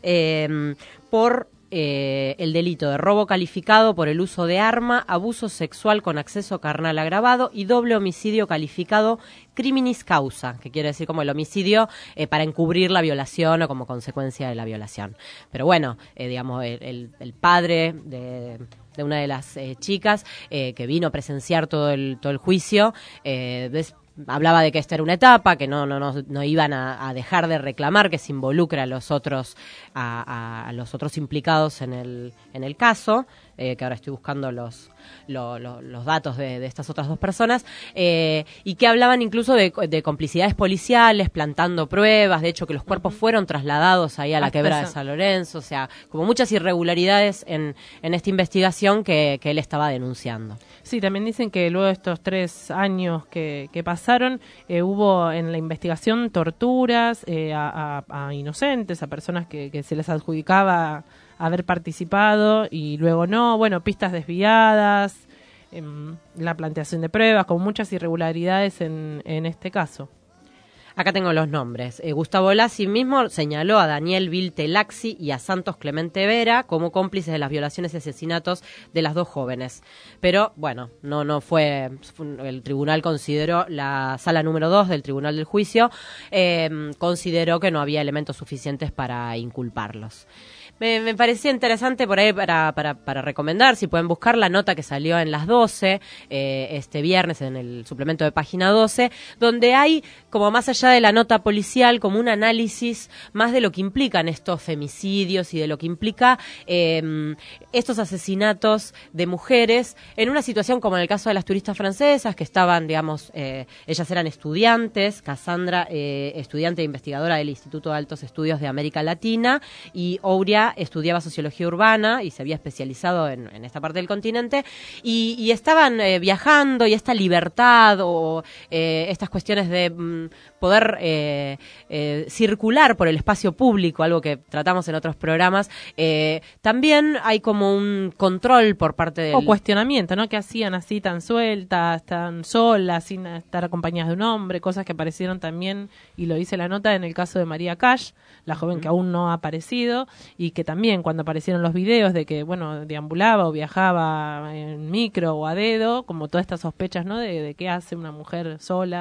eh, por eh, el delito de robo calificado por el uso de arma, abuso sexual con acceso carnal agravado y doble homicidio calificado criminis causa, que quiere decir como el homicidio eh, para encubrir la violación o como consecuencia de la violación. Pero bueno, eh, digamos, el, el, el padre de... de una de las eh, chicas eh, que vino a presenciar todo el todo el juicio, eh, des, hablaba de que esta era una etapa, que no no no, no iban a, a dejar de reclamar, que se involucra a los otros a, a, a los otros implicados en el en el caso, eh, que ahora estoy buscando los lo, lo, los datos de, de estas otras dos personas, eh, y que hablaban incluso de, de complicidades policiales, plantando pruebas, de hecho que los cuerpos fueron trasladados ahí a la Hasta quebrada esa. de San Lorenzo, o sea, como muchas irregularidades en, en esta investigación que, que él estaba denunciando. Sí, también dicen que luego de estos tres años que, que pasaron, eh, hubo en la investigación torturas eh, a, a, a inocentes, a personas que, que se les adjudicaba haber participado y luego no, bueno, pistas desviadas, eh, la planteación de pruebas, con muchas irregularidades en, en este caso. Acá tengo los nombres. Eh, Gustavo Lassi mismo señaló a Daniel Viltelaxi y a Santos Clemente Vera como cómplices de las violaciones y asesinatos de las dos jóvenes. Pero, bueno, no no fue... El tribunal consideró, la sala número dos del tribunal del juicio, eh, consideró que no había elementos suficientes para inculparlos. Me, me parecía interesante por ahí para, para, para recomendar, si pueden buscar la nota que salió en las doce, eh, este viernes en el suplemento de página doce, donde hay, como más allá de la nota policial, como un análisis más de lo que implican estos femicidios y de lo que implica eh, estos asesinatos de mujeres en una situación como en el caso de las turistas francesas, que estaban, digamos, eh, ellas eran estudiantes, Cassandra, eh, estudiante e investigadora del Instituto de Altos Estudios de América Latina, y Ouria estudiaba sociología urbana y se había especializado en, en esta parte del continente, y, y estaban eh, viajando, y esta libertad o eh, estas cuestiones de mm, poder eh, eh, circular por el espacio público, algo que tratamos en otros programas, eh, también hay como un control por parte del... O cuestionamiento, ¿no? Que hacían así tan sueltas, tan solas, sin estar acompañadas de un hombre, cosas que aparecieron también, y lo dice la nota, en el caso de María Cash, la joven uh-huh. que aún no ha aparecido, y que también cuando aparecieron los videos de que, bueno, deambulaba o viajaba en micro o a dedo, como todas estas sospechas, ¿no? De, de qué hace una mujer sola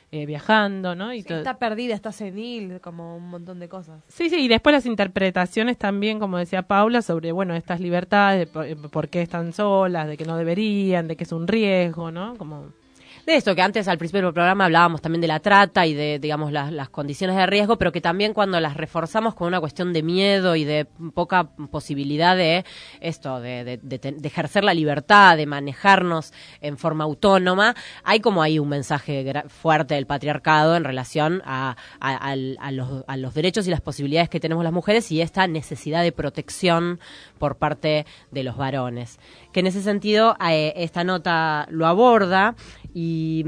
eh, viajando, ¿no? Y Sí, todo. está perdida, está senil, como un montón de cosas. Sí, sí, y después las interpretaciones también, como decía Paula, sobre, bueno, estas libertades, de por, por qué están solas, de que no deberían, de que es un riesgo, ¿no? Como... De esto que antes al principio del programa hablábamos también de la trata y de, digamos, las, las condiciones de riesgo, pero que también cuando las reforzamos con una cuestión de miedo y de poca posibilidad de esto, de, de, de, de ejercer la libertad, de manejarnos en forma autónoma, hay como ahí un mensaje gra- fuerte del patriarcado en relación a, a, a, a, los, a los derechos y las posibilidades que tenemos las mujeres y esta necesidad de protección por parte de los varones. Que en ese sentido eh, esta nota lo aborda y,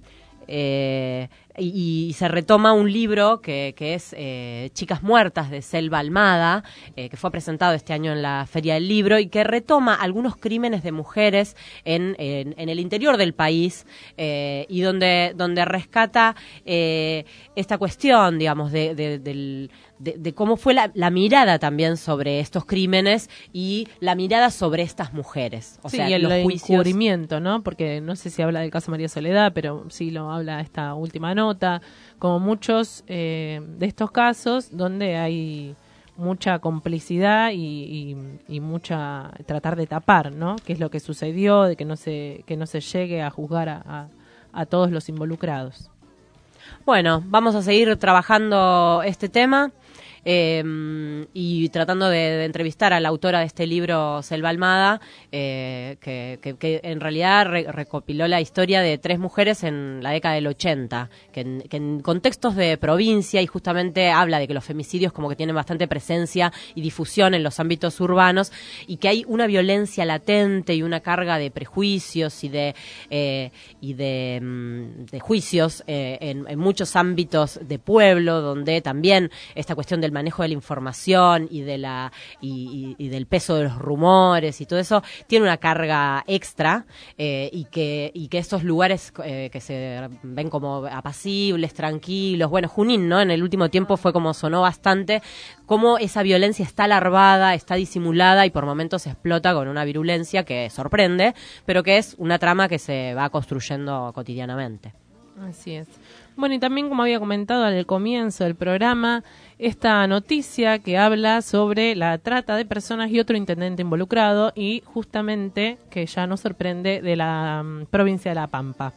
eh, y, y se retoma un libro que, que es eh, Chicas Muertas de Selva Almada, eh, que fue presentado este año en la Feria del Libro y que retoma algunos crímenes de mujeres en, en, en el interior del país eh, y donde, donde rescata eh, esta cuestión, digamos, de, de, del... De, de cómo fue la, la mirada también sobre estos crímenes y la mirada sobre estas mujeres. O sí, sea, y el los juicios... encubrimiento, ¿no? Porque no sé si habla del caso María Soledad, pero sí lo habla esta última nota, como muchos eh, de estos casos donde hay mucha complicidad y, y, y mucha tratar de tapar, ¿no? Qué es lo que sucedió, de que no se que no se llegue a juzgar a, a, a todos los involucrados. Bueno, vamos a seguir trabajando este tema. Eh, y tratando de, de entrevistar a la autora de este libro, Selva Almada, eh, que, que, que en realidad re, recopiló la historia de tres mujeres en la década del ochenta, que en, que en contextos de provincia y justamente habla de que los femicidios como que tienen bastante presencia y difusión en los ámbitos urbanos y que hay una violencia latente y una carga de prejuicios y de, eh, y de, mm, de juicios eh, en, en muchos ámbitos de pueblo, donde también esta cuestión del manejo de la información y de la y, y, y del peso de los rumores y todo eso tiene una carga extra eh, y que y que estos lugares eh, que se ven como apacibles, tranquilos, bueno, Junín, ¿no? En el último tiempo fue como sonó bastante, cómo esa violencia está larvada, está disimulada y por momentos explota con una virulencia que sorprende, pero que es una trama que se va construyendo cotidianamente. Así es. Bueno, y también, como había comentado al comienzo del programa, esta noticia que habla sobre la trata de personas y otro intendente involucrado y justamente, que ya nos sorprende, de la um, provincia de La Pampa.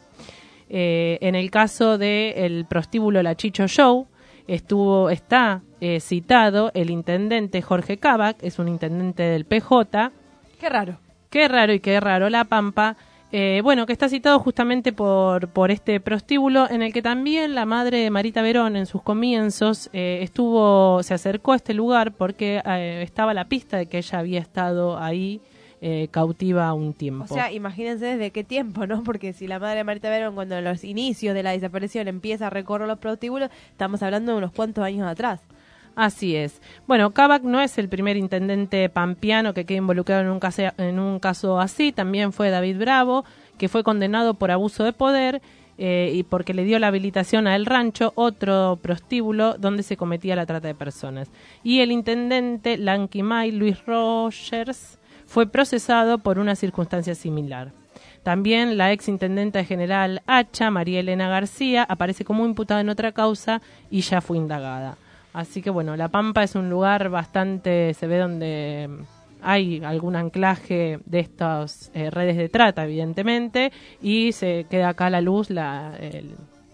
Eh, en el caso del prostíbulo La Chicho Show, estuvo está eh, citado el intendente Jorge Kavak, es un intendente del P J. Qué raro. Qué raro y qué raro La Pampa. Eh, bueno, que está citado justamente por, por este prostíbulo en el que también la madre de Marita Verón en sus comienzos eh, estuvo, se acercó a este lugar porque eh, estaba la pista de que ella había estado ahí eh, cautiva un tiempo. O sea, imagínense desde qué tiempo, ¿no? Porque si la madre de Marita Verón, cuando en los inicios de la desaparición empieza a recorrer los prostíbulos, estamos hablando de unos cuantos años atrás. Así es. Bueno, Kavak no es el primer intendente pampeano que queda involucrado en un caso, en un caso así. También fue David Bravo, que fue condenado por abuso de poder eh, y porque le dio la habilitación a El Rancho, otro prostíbulo donde se cometía la trata de personas. Y el intendente Lanquimay, Luis Rogers, fue procesado por una circunstancia similar. También la ex intendenta general Hacha, María Elena García, aparece como imputada en otra causa y ya fue indagada. Así que bueno, La Pampa es un lugar bastante, se ve donde hay algún anclaje de estas eh, redes de trata, evidentemente, y se queda acá a la luz la, el,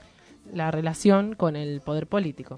la relación con el poder político.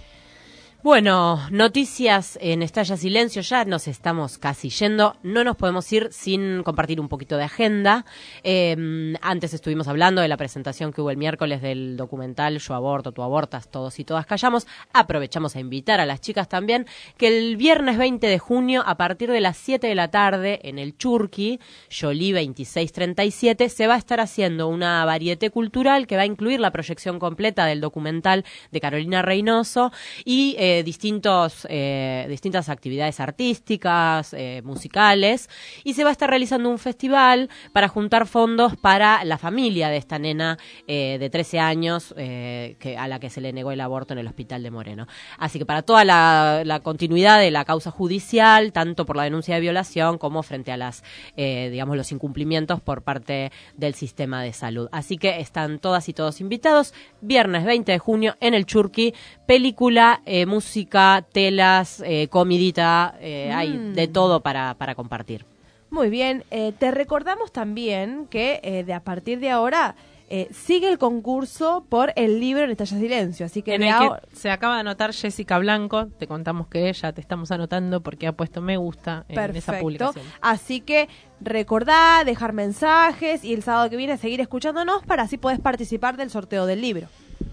Bueno, noticias en Estalla Silencio, ya nos estamos casi yendo, no nos podemos ir sin compartir un poquito de agenda. Eh, antes estuvimos hablando de la presentación que hubo el miércoles del documental Yo Aborto, Tú Abortas, Todos y Todas Callamos. Aprovechamos a invitar a las chicas también que el viernes veinte de junio a partir de las siete de la tarde en el Churqui, Yolí veintiséis treinta y siete, se va a estar haciendo una varieté cultural que va a incluir la proyección completa del documental de Carolina Reynoso y eh, eh, distintos, eh, distintas actividades artísticas, eh, musicales, y se va a estar realizando un festival para juntar fondos para la familia de esta nena eh, de trece años eh, que, a la que se le negó el aborto en el hospital de Moreno. Así que para toda la, la continuidad de la causa judicial, tanto por la denuncia de violación como frente a las, eh, digamos, los incumplimientos por parte del sistema de salud. Así que están todas y todos invitados. Viernes veinte de junio en el Churqui, película, eh, música, telas, eh, comidita, eh, mm. hay de todo para, para compartir. Muy bien, eh, te recordamos también que eh, de a partir de ahora eh, sigue el concurso por el libro En Estalla Silencio, así que, en de el ahora... que se acaba de anotar Jessica Blanco, te contamos que ella te estamos anotando porque ha puesto me gusta en Perfecto. esa publicación. Así que recordá, dejar mensajes y el sábado que viene seguir escuchándonos para así podés participar del sorteo del libro.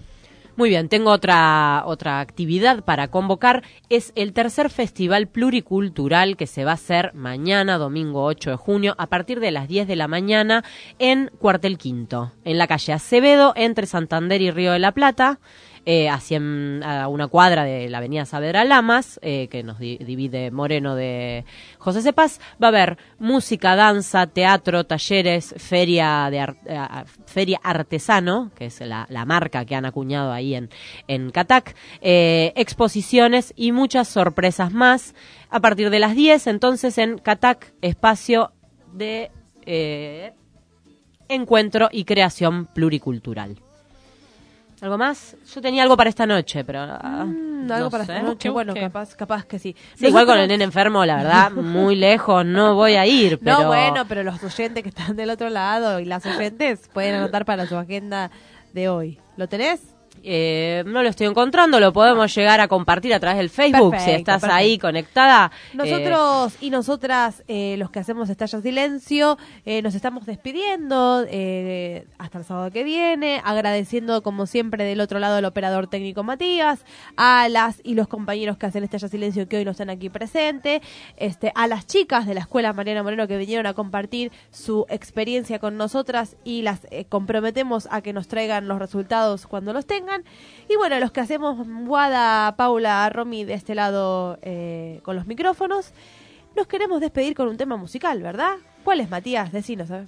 Muy bien, tengo otra otra actividad para convocar. Es el tercer festival pluricultural que se va a hacer mañana, domingo ocho de junio, a partir de las diez de la mañana en Cuartel Quinto, en la calle Acevedo, entre Santander y Río de la Plata. Eh, hacia a una cuadra de la avenida Saavedra Lamas, eh, que nos di- divide Moreno de José Cepaz. Va a haber música, danza, teatro, talleres, feria de ar- eh, feria artesano, que es la, la marca que han acuñado ahí en, en Catac, eh, exposiciones y muchas sorpresas más. A partir de las diez, entonces, en Catac, espacio de eh, encuentro y creación pluricultural. ¿Algo más? Yo tenía algo para esta noche, pero... Mm, no algo para sé. esta noche, bueno, capaz, capaz que sí. Sí, Nosotros... igual con el nene enfermo, la verdad, muy lejos no voy a ir, pero... No, bueno, pero los oyentes que están del otro lado y las oyentes pueden anotar para su agenda de hoy. ¿Lo tenés? Eh, no lo estoy encontrando, lo podemos llegar a compartir a través del Facebook, Perfecto, si estás perfecto. ahí conectada. Nosotros y nosotras, eh, los que hacemos Estalla Silencio, eh, nos estamos despidiendo eh, hasta el sábado que viene, agradeciendo como siempre del otro lado al operador técnico Matías, a las y los compañeros que hacen Estalla Silencio que hoy no están aquí presentes, este, a las chicas de la Escuela Mariana Moreno que vinieron a compartir su experiencia con nosotras y las eh, comprometemos a que nos traigan los resultados cuando los tengan. Y bueno, los que hacemos Guada, Paula, Romy de este lado eh, con los micrófonos, nos queremos despedir con un tema musical, ¿verdad? ¿Cuál es, Matías? Decinos, a ver.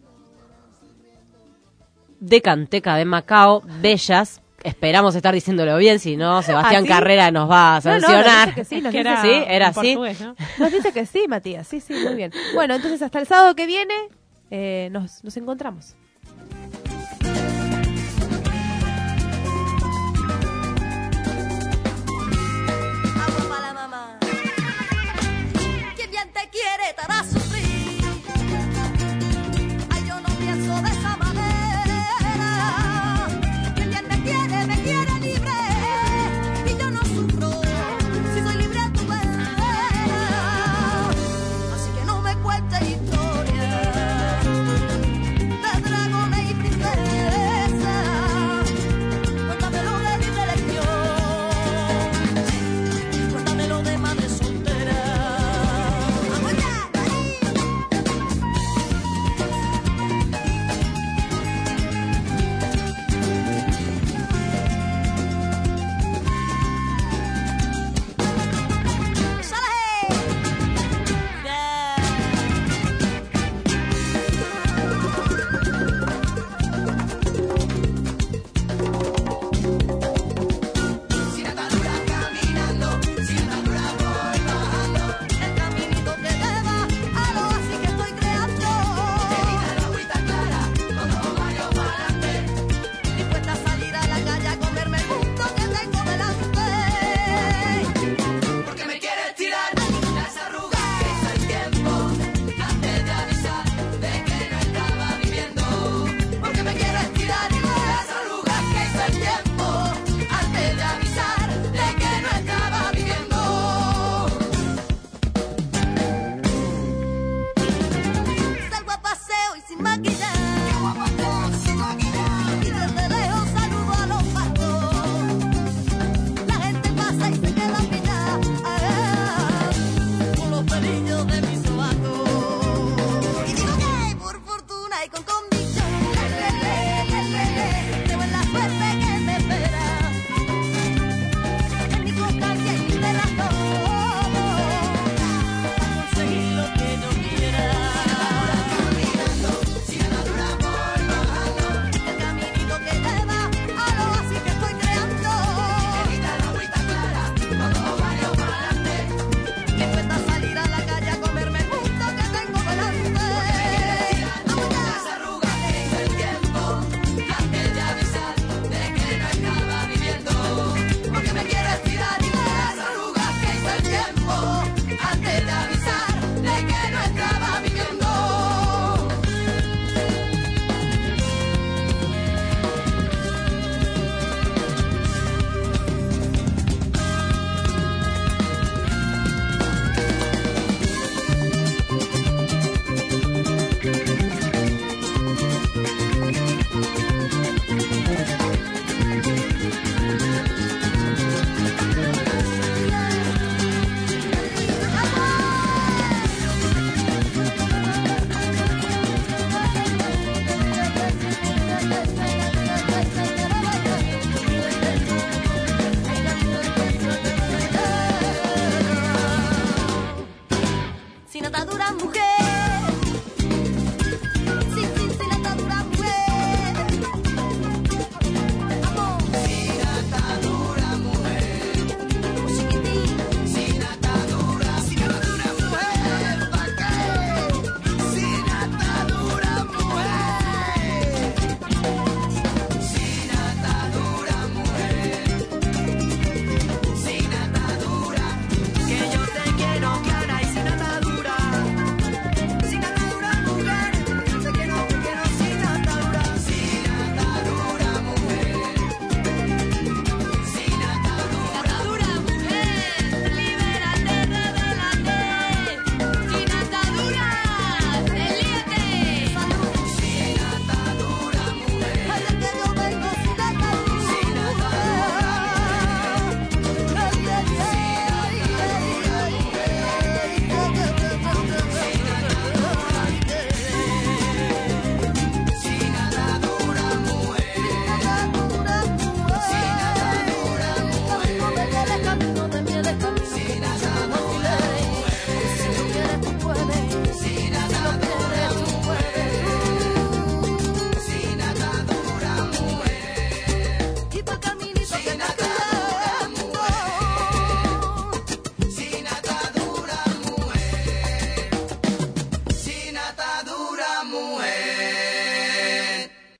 De Canteca de Macao, Bellas. Esperamos estar diciéndolo bien, si no, Sebastián ¿Ah, sí? Carrera nos va a No, no, nos sancionar. dice que sí, nos Que dice era sí, era en así. portugués, ¿no? Nos dice que sí, Matías. Sí, sí, muy bien. Bueno, entonces hasta el sábado que viene eh, nos, nos encontramos.